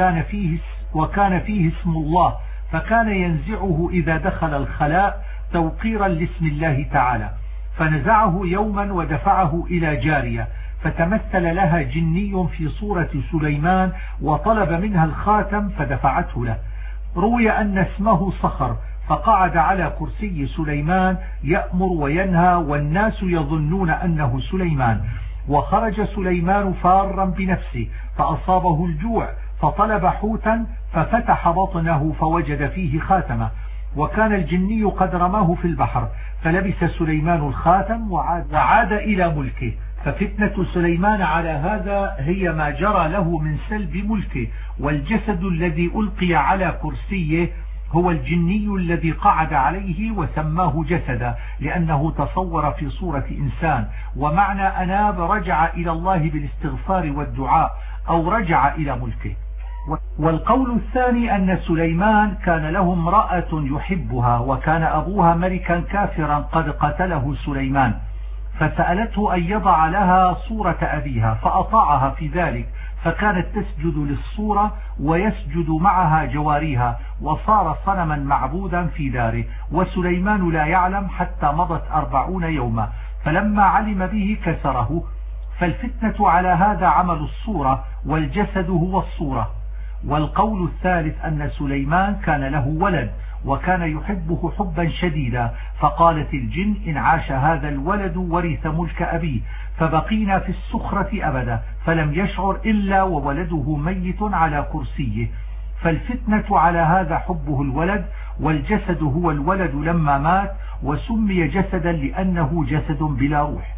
وكان فيه اسم الله، فكان ينزعه إذا دخل الخلاء توقيرا لاسم الله تعالى، فنزعه يوما ودفعه إلى جارية، فتمثل لها جني في صورة سليمان وطلب منها الخاتم فدفعته له. روي أن اسمه صخر، فقعد على كرسي سليمان يأمر وينهى، والناس يظنون أنه سليمان. وخرج سليمان فارا بنفسه فأصابه الجوع، فطلب حوتا ففتح بطنه فوجد فيه خاتمه، وكان الجني قد رماه في البحر، فلبس سليمان الخاتم وعاد إلى ملكه. ففتنة سليمان على هذا هي ما جرى له من سلب ملكه، والجسد الذي ألقي على كرسيه هو الجني الذي قعد عليه وسماه جسدا، لأنه تصور في صورة إنسان. ومعنى أناب رجع إلى الله بالاستغفار والدعاء، أو رجع إلى ملكه. والقول الثاني أن سليمان كان له امرأة يحبها، وكان أبوها ملكا كافرا قد قتله سليمان، فسألته أن يضع لها صورة أبيها، فأطاعها في ذلك، فكانت تسجد للصورة ويسجد معها جواريها، وصار صنما معبودا في داره. وسليمان لا يعلم حتى مضت 40 يوما، فلما علم به كسره. فالفتنة على هذا عمل الصورة، والجسد هو الصورة. والقول الثالث أن سليمان كان له ولد، وكان يحبه حبا شديدا، فقالت الجن إن عاش هذا الولد ورث ملك أبيه، فبقينا في السخرة أبدا، فلم يشعر إلا وولده ميت على كرسيه. فالفتنة على هذا حبه الولد، والجسد هو الولد لما مات، وسمي جسدا لأنه جسد بلا روح.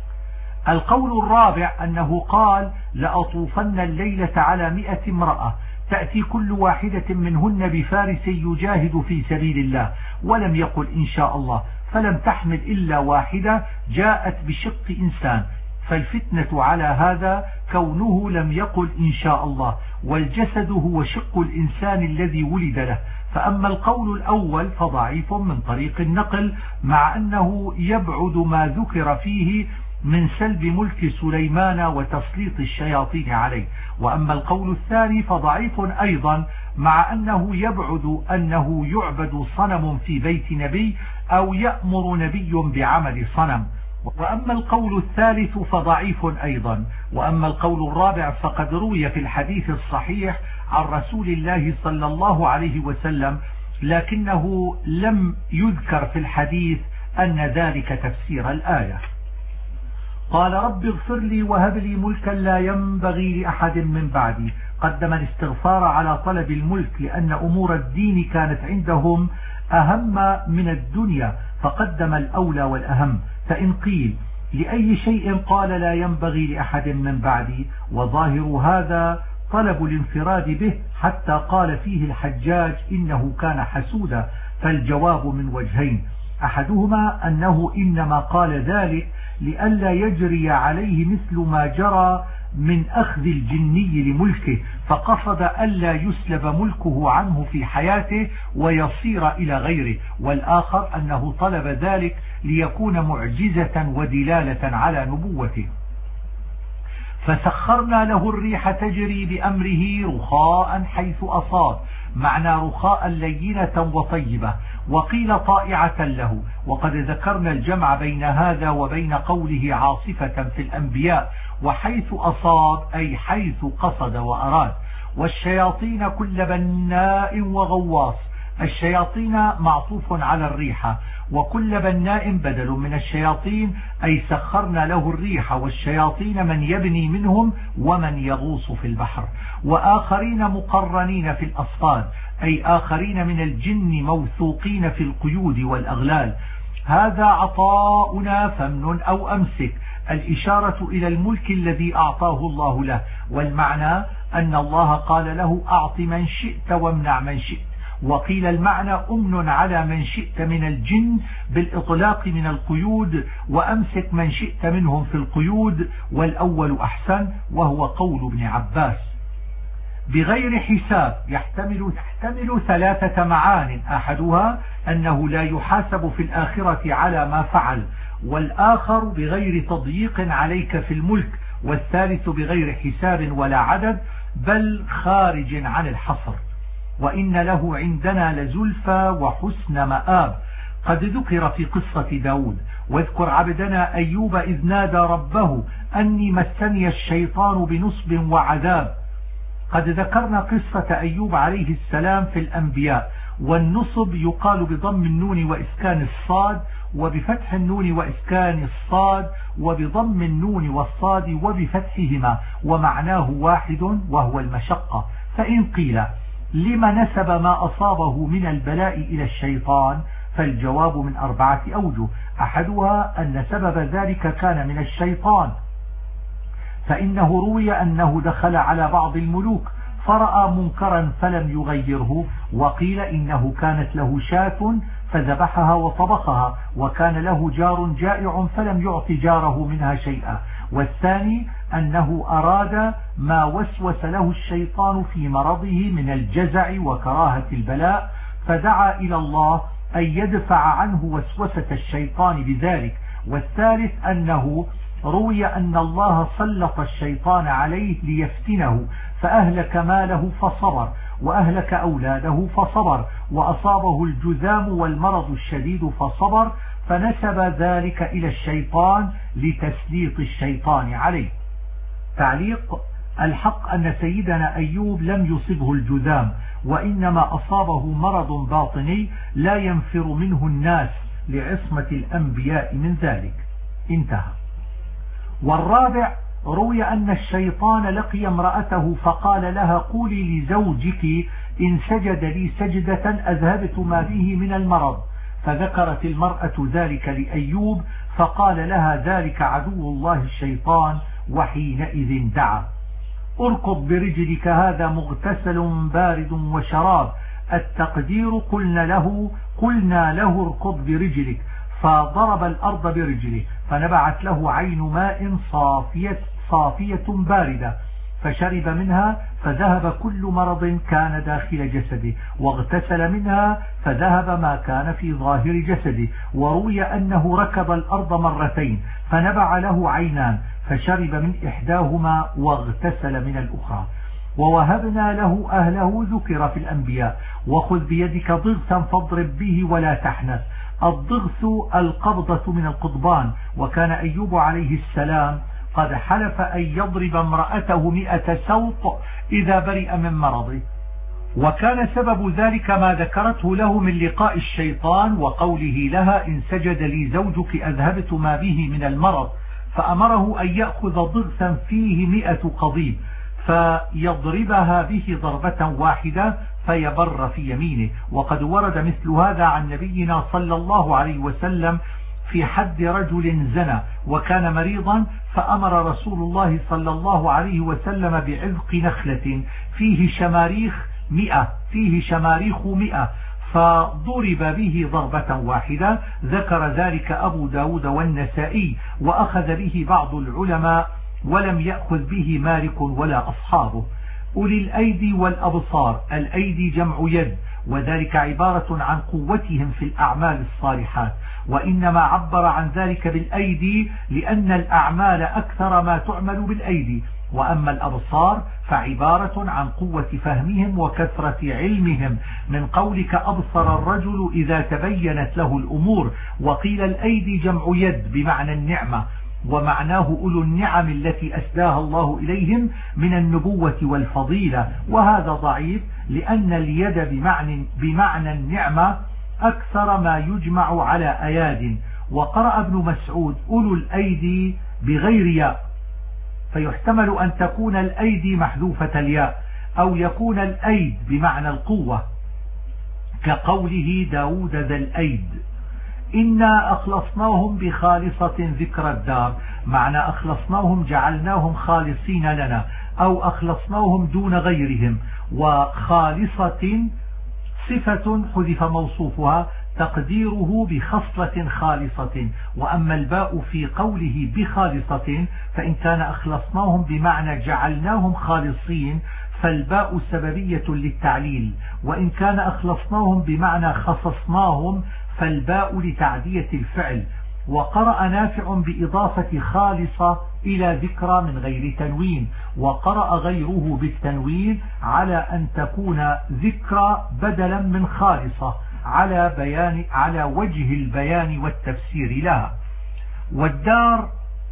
القول الرابع أنه قال لأطوفن الليلة على 100 امرأة، تأتي كل واحدة منهن بفارس يجاهد في سبيل الله، ولم يقل إن شاء الله، فلم تحمل إلا واحدة جاءت بشق إنسان. فالفتنة على هذا كونه لم يقل إن شاء الله، والجسد هو شق الإنسان الذي ولد له. فأما القول الأول فضعيف من طريق النقل، مع أنه يبعد ما ذكر فيه من سلب ملك سليمان وتسليط الشياطين عليه. وأما القول الثاني فضعيف أيضا، مع أنه يبعد أنه يعبد صنم في بيت نبي، أو يأمر نبي بعمل صنم. وأما القول الثالث فضعيف أيضا. وأما القول الرابع فقد روي في الحديث الصحيح عن رسول الله صلى الله عليه وسلم، لكنه لم يذكر في الحديث أن ذلك تفسير الآية. قال رب اغفر لي وهب لي ملكا لا ينبغي لأحد من بعدي. قدم الاستغفار على طلب الملك لأن أمور الدين كانت عندهم أهم من الدنيا، فقدم الأولى والأهم. فإن قيل لأي شيء قال لا ينبغي لأحد من بعدي، وظاهر هذا طلب الانفراد به، حتى قال فيه الحجاج إنه كان حسودا. فالجواب من وجهين: أحدهما أنه إنما قال ذلك لئلا يجري عليه مثل ما جرى من أخذ الجني لملكه، فقصد ألا يسلب ملكه عنه في حياته ويصير إلى غيره. والآخر أنه طلب ذلك ليكون معجزة ودلالة على نبوته. فسخرنا له الريح تجري بأمره رخاء حيث أصاب، معنى رخاء لينة وطيبة، وقيل طائعة له. وقد ذكرنا الجمع بين هذا وبين قوله عاصفة في الأنبياء، وحيث أصاب أي حيث قصد وأراد. والشياطين كل بناء وغواص، الشياطين معطوف على الريح، وكل بناء بدل من الشياطين، أي سخرنا له الريح والشياطين من يبني منهم ومن يغوص في البحر. وآخرين مقرنين في الأصفاد، أي آخرين من الجن موثوقين في القيود والأغلال. هذا عطاؤنا فمن أو أمسك، الإشارة إلى الملك الذي أعطاه الله له، والمعنى أن الله قال له أعط من شئت وامنع من شئت. وقيل المعنى أمن على من شئت من الجن بالإطلاق من القيود، وأمسك من شئت منهم في القيود، والأول أحسن، وهو قول ابن عباس. بغير حساب يحتمل 3 معان: أحدها أنه لا يحاسب في الآخرة على ما فعل، والآخر بغير تضييق عليك في الملك، والثالث بغير حساب ولا عدد، بل خارج عن الحصر. وإن له عندنا لزلفى وحسن مآب، قد ذكر في قصة داود. واذكر عبدنا أيوب إذ نادى ربه أني مسني الشيطان بنصب وعذاب. قد ذكرنا قصة أيوب عليه السلام في الأنبياء. والنصب يقال بضم النون وإسكان الصاد، وبفتح النون وإسكان الصاد، وبضم النون والصاد وبفتحهما، ومعناه واحد وهو المشقة. فإن قيل لما نسب ما أصابه من البلاء إلى الشيطان، فالجواب من 4 أوجه. أحدها أن سبب ذلك كان من الشيطان، فإنه روي أنه دخل على بعض الملوك فرأى منكرا فلم يغيره، وقيل إنه كانت له شاة فذبحها وطبخها، وكان له جار جائع فلم يعط جاره منها شيئا. والثاني أنه أراد ما وسوس له الشيطان في مرضه من الجزع وكراهة البلاء، فدعا إلى الله أن يدفع عنه وسوسة الشيطان بذلك. والثالث أنه روي أن الله سلط الشيطان عليه ليفتنه، فأهلك ماله فصبر، وأهلك أولاده فصبر، وأصابه الجذام والمرض الشديد فصبر، فنسب ذلك إلى الشيطان لتسليط الشيطان عليه. تعليق: الحق أن سيدنا أيوب لم يصبه الجذام، وإنما أصابه مرض باطني لا ينفر منه الناس لعصمة الأنبياء من ذلك. انتهى. والرابع روي أن الشيطان لقي امرأته فقال لها: قولي لزوجك إن سجد لي سجدة أذهبت ما به من المرض. فذكرت المرأة ذلك لأيوب فقال لها: ذلك عدو الله الشيطان، وحينئذ دعا. اركض برجلك هذا مغتسل بارد وشراب. التقدير قلنا له اركض برجلك، فضرب الأرض برجله فنبعت له عين ماء صافية باردة، فشرب منها فذهب كل مرض كان داخل جسده، واغتسل منها فذهب ما كان في ظاهر جسده. وروي أنه ركض الأرض مرتين فنبع له عينان، فشرب من إحداهما واغتسل من الأخرى. ووهبنا له أهله ذكر في الأنبياء. وخذ بيدك ضغثا فاضرب به ولا تحنث. الضغث القبضة من القضبان، وكان أيوب عليه السلام قد حلف أن يضرب امرأته 100 سوط إذا برئ من مرضه. وكان سبب ذلك ما ذكرته له من لقاء الشيطان وقوله لها إن سجد لي زوجك أذهبت ما به من المرض، فأمره أن يأخذ ضغثا فيه 100 قضيب فيضربها به ضربة واحدة فيبر في يمينه. وقد ورد مثل هذا عن نبينا صلى الله عليه وسلم في حد رجل زنى وكان مريضا، فأمر رسول الله صلى الله عليه وسلم بعذق نخلة فيه شماريخ 100 فضرب به ضربة واحدة. ذكر ذلك أبو داود والنسائي، وأخذ به بعض العلماء ولم يأخذ به مالك ولا أصحابه. أولي الأيدي والأبصار، الأيدي جمع يد، وذلك عبارة عن قوتهم في الأعمال الصالحات، وإنما عبر عن ذلك بالأيدي لأن الأعمال أكثر ما تعمل بالأيدي. وأما الأبصار فعبارة عن قوة فهمهم وكثرة علمهم، من قولك أبصر الرجل إذا تبينت له الأمور. وقيل الأيدي جمع يد بمعنى النعمة، ومعناه أولو النعم التي أسداها الله إليهم من النبوة والفضيلة، وهذا ضعيف لأن اليد بمعنى النعمة أكثر ما يجمع على أياد. وقرأ ابن مسعود أولو الأيدي بغير ياء، فيحتمل أن تكون الأيدي محذوفة الياء، أو يكون الأيد بمعنى القوة كقوله داود ذا الأيد. إنا أخلصناهم بخالصة ذكر الدار، معنى أخلصناهم جعلناهم خالصين لنا، أو أخلصناهم دون غيرهم. وخالصة صفة حذف موصوفها تقديره بخصلة خالصة. وأما الباء في قوله بخالصة فإن كان أخلصناهم بمعنى جعلناهم خالصين فالباء سببية للتعليل، وإن كان أخلصناهم بمعنى خصصناهم فالباء لتعدية الفعل. وقرأ نافع بإضافة خالصة إلى ذكرى من غير تنوين، وقرأ غيره بالتنوين على أن تكون ذكرى بدلا من خالصة على وجه البيان والتفسير لها. والدار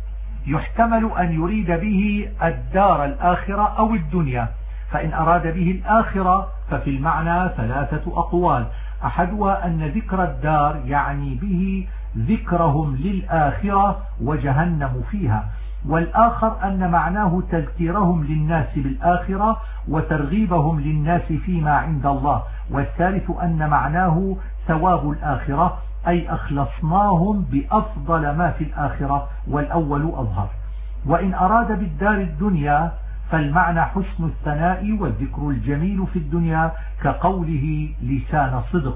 يحتمل أن يريد به الدار الآخرة أو الدنيا، فإن أراد به الآخرة ففي المعنى 3 أقوال، أحدها أن ذكر الدار يعني به ذكرهم للآخرة وجهنم فيها، والآخر أن معناه تذكيرهم للناس بالآخرة وترغيبهم للناس فيما عند الله، والثالث أن معناه ثواب الآخرة أي أخلصناهم بأفضل ما في الآخرة، والأول أظهر. وإن أراد بالدار الدنيا فالمعنى حسن الثناء والذكر الجميل في الدنيا كقوله لسان صدق.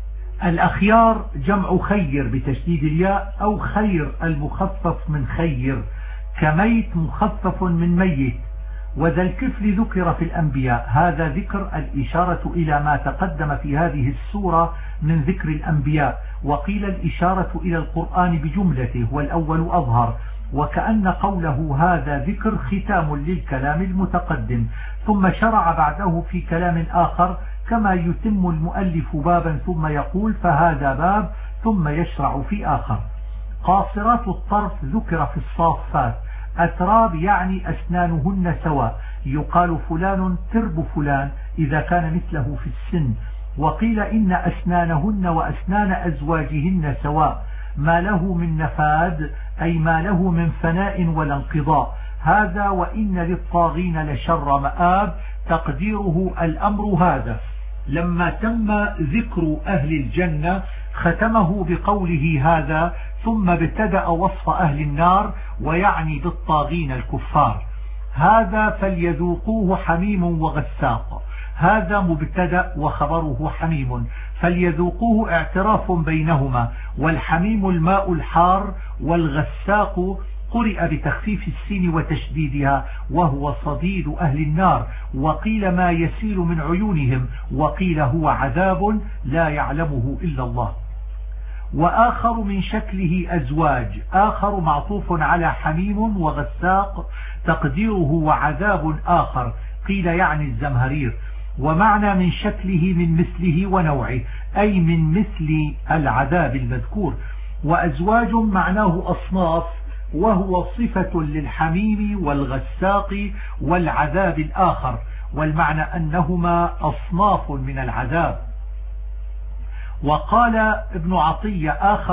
الأخيار جمع خير بتشديد الياء، أو خير المخفف من خير، كميت مخفف من ميت. وذا الكفل ذكر في الأنبياء، هذا ذكر الإشارة إلى ما تقدم في هذه السورة من ذكر الأنبياء، وقيل الإشارة إلى القرآن بجملته والأول أظهر، وكأن قوله هذا ذكر ختام للكلام المتقدم، ثم شرع بعده في كلام آخر كما يتم المؤلف بابا ثم يقول فهذا باب ثم يشرع في آخر. قاصرات الطرف ذكر في الصافات، أتراب يعني أسنانهن سواء، يقال فلان ترب فلان إذا كان مثله في السن. وقيل إن أسنانهن وأسنان أزواجهن سواء، ما له من نفاد أي ما له من فناء ولا انقضاء. هذا وإن للطاغين لشر مآب، تقديره الأمر هذا. لما تم ذكر أهل الجنة ختمه بقوله هذا، ثم ابتدأ وصف أهل النار ويعني بالطاغين الكفار. هذا فليذوقوه حميم وغساق، هذا مبتدأ وخبره حميم، فليذوقوه اعتراف بينهما، والحميم الماء الحار، والغساق قرئ بتخفيف السين وتشديدها وهو صديد أهل النار، وقيل ما يسيل من عيونهم، وقيل هو عذاب لا يعلمه إلا الله. وآخر من شكله أزواج، آخر معطوف على حميم وغساق، تقديره وعذاب آخر، قيل يعني الزمهرير. ومعنى من شكله من مثله ونوعه، أي من مثل العذاب المذكور. وأزواج معناه أصناف، وهو صفة للحميم والغساق والعذاب الآخر، والمعنى أنهما أصناف من العذاب. وقال ابن عطية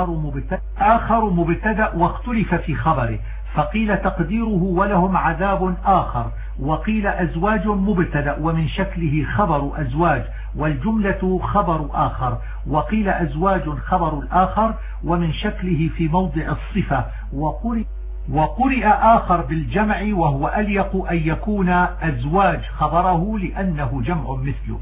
آخر مبتدأ واختلف في خبره، فقيل تقديره ولهم عذاب آخر، وقيل أزواج مبتدأ ومن شكله خبر أزواج والجملة خبر آخر، وقيل أزواج خبر الآخر ومن شكله في موضع الصفة، وقرئ آخر بالجمع وهو أليق أن يكون أزواج خبره لأنه جمع مثله.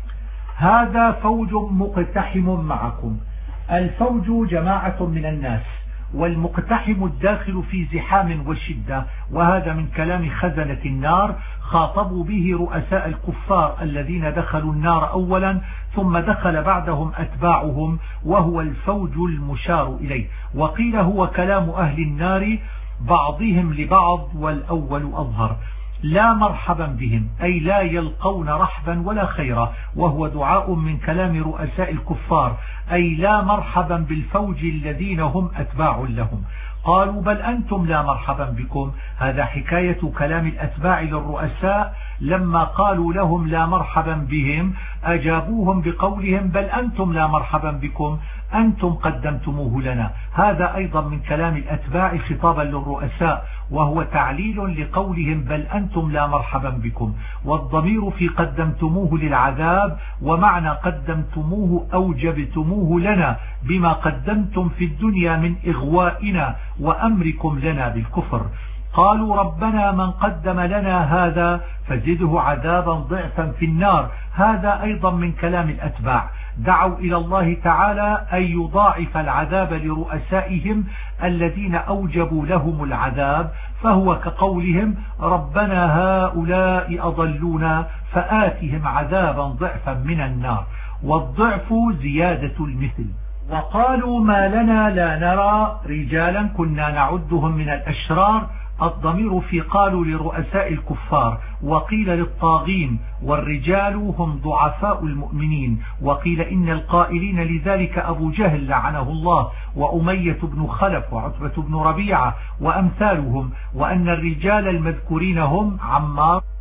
هذا فوج مقتحم معكم. الفوج جماعة من الناس، والمقتحم الداخل في زحام وشدة، وهذا من كلام خزنة النار خاطبوا به رؤساء الكفار الذين دخلوا النار أولا ثم دخل بعدهم أتباعهم، وهو الفوج المشار إليه. وقيل هو كلام أهل النار بعضهم لبعض، والأول أظهر. لا مرحبا بهم أي لا يلقون رحبا ولا خيرا، وهو دعاء من كلام رؤساء الكفار، أي لا مرحبا بالفوج الذين هم أتباع لهم. قالوا بل أنتم لا مرحبا بكم، هذا حكاية كلام الأتباع للرؤساء لما قالوا لهم لا مرحبا بهم أجابوهم بقولهم بل أنتم لا مرحبا بكم أنتم قدمتموه لنا. هذا أيضا من كلام الأتباع خطابا للرؤساء، وهو تعليل لقولهم بل أنتم لا مرحبا بكم، والضمير في قدمتموه للعذاب، ومعنى قدمتموه أوجبتموه لنا بما قدمتم في الدنيا من إغوائنا وأمركم لنا بالكفر. قالوا ربنا من قدم لنا هذا فزده عذابا ضعفا في النار. هذا أيضا من كلام الأتباع، دعوا إلى الله تعالى أن يضاعف العذاب لرؤسائهم الذين أوجبوا لهم العذاب، فهو كقولهم ربنا هؤلاء أضلونا فآتهم عذابا ضعفا من النار، والضعف زيادة المثل. وقالوا ما لنا لا نرى رجالا كنا نعدهم من الأشرار، الضمير في قالوا لرؤساء الكفار، وقيل للطاغين، والرجال هم ضعفاء المؤمنين، وقيل إن القائلين لذلك أبو جهل لعنه الله وأمية بن خلف وعتبة بن ربيعة وأمثالهم، وأن الرجال المذكورين هم عمار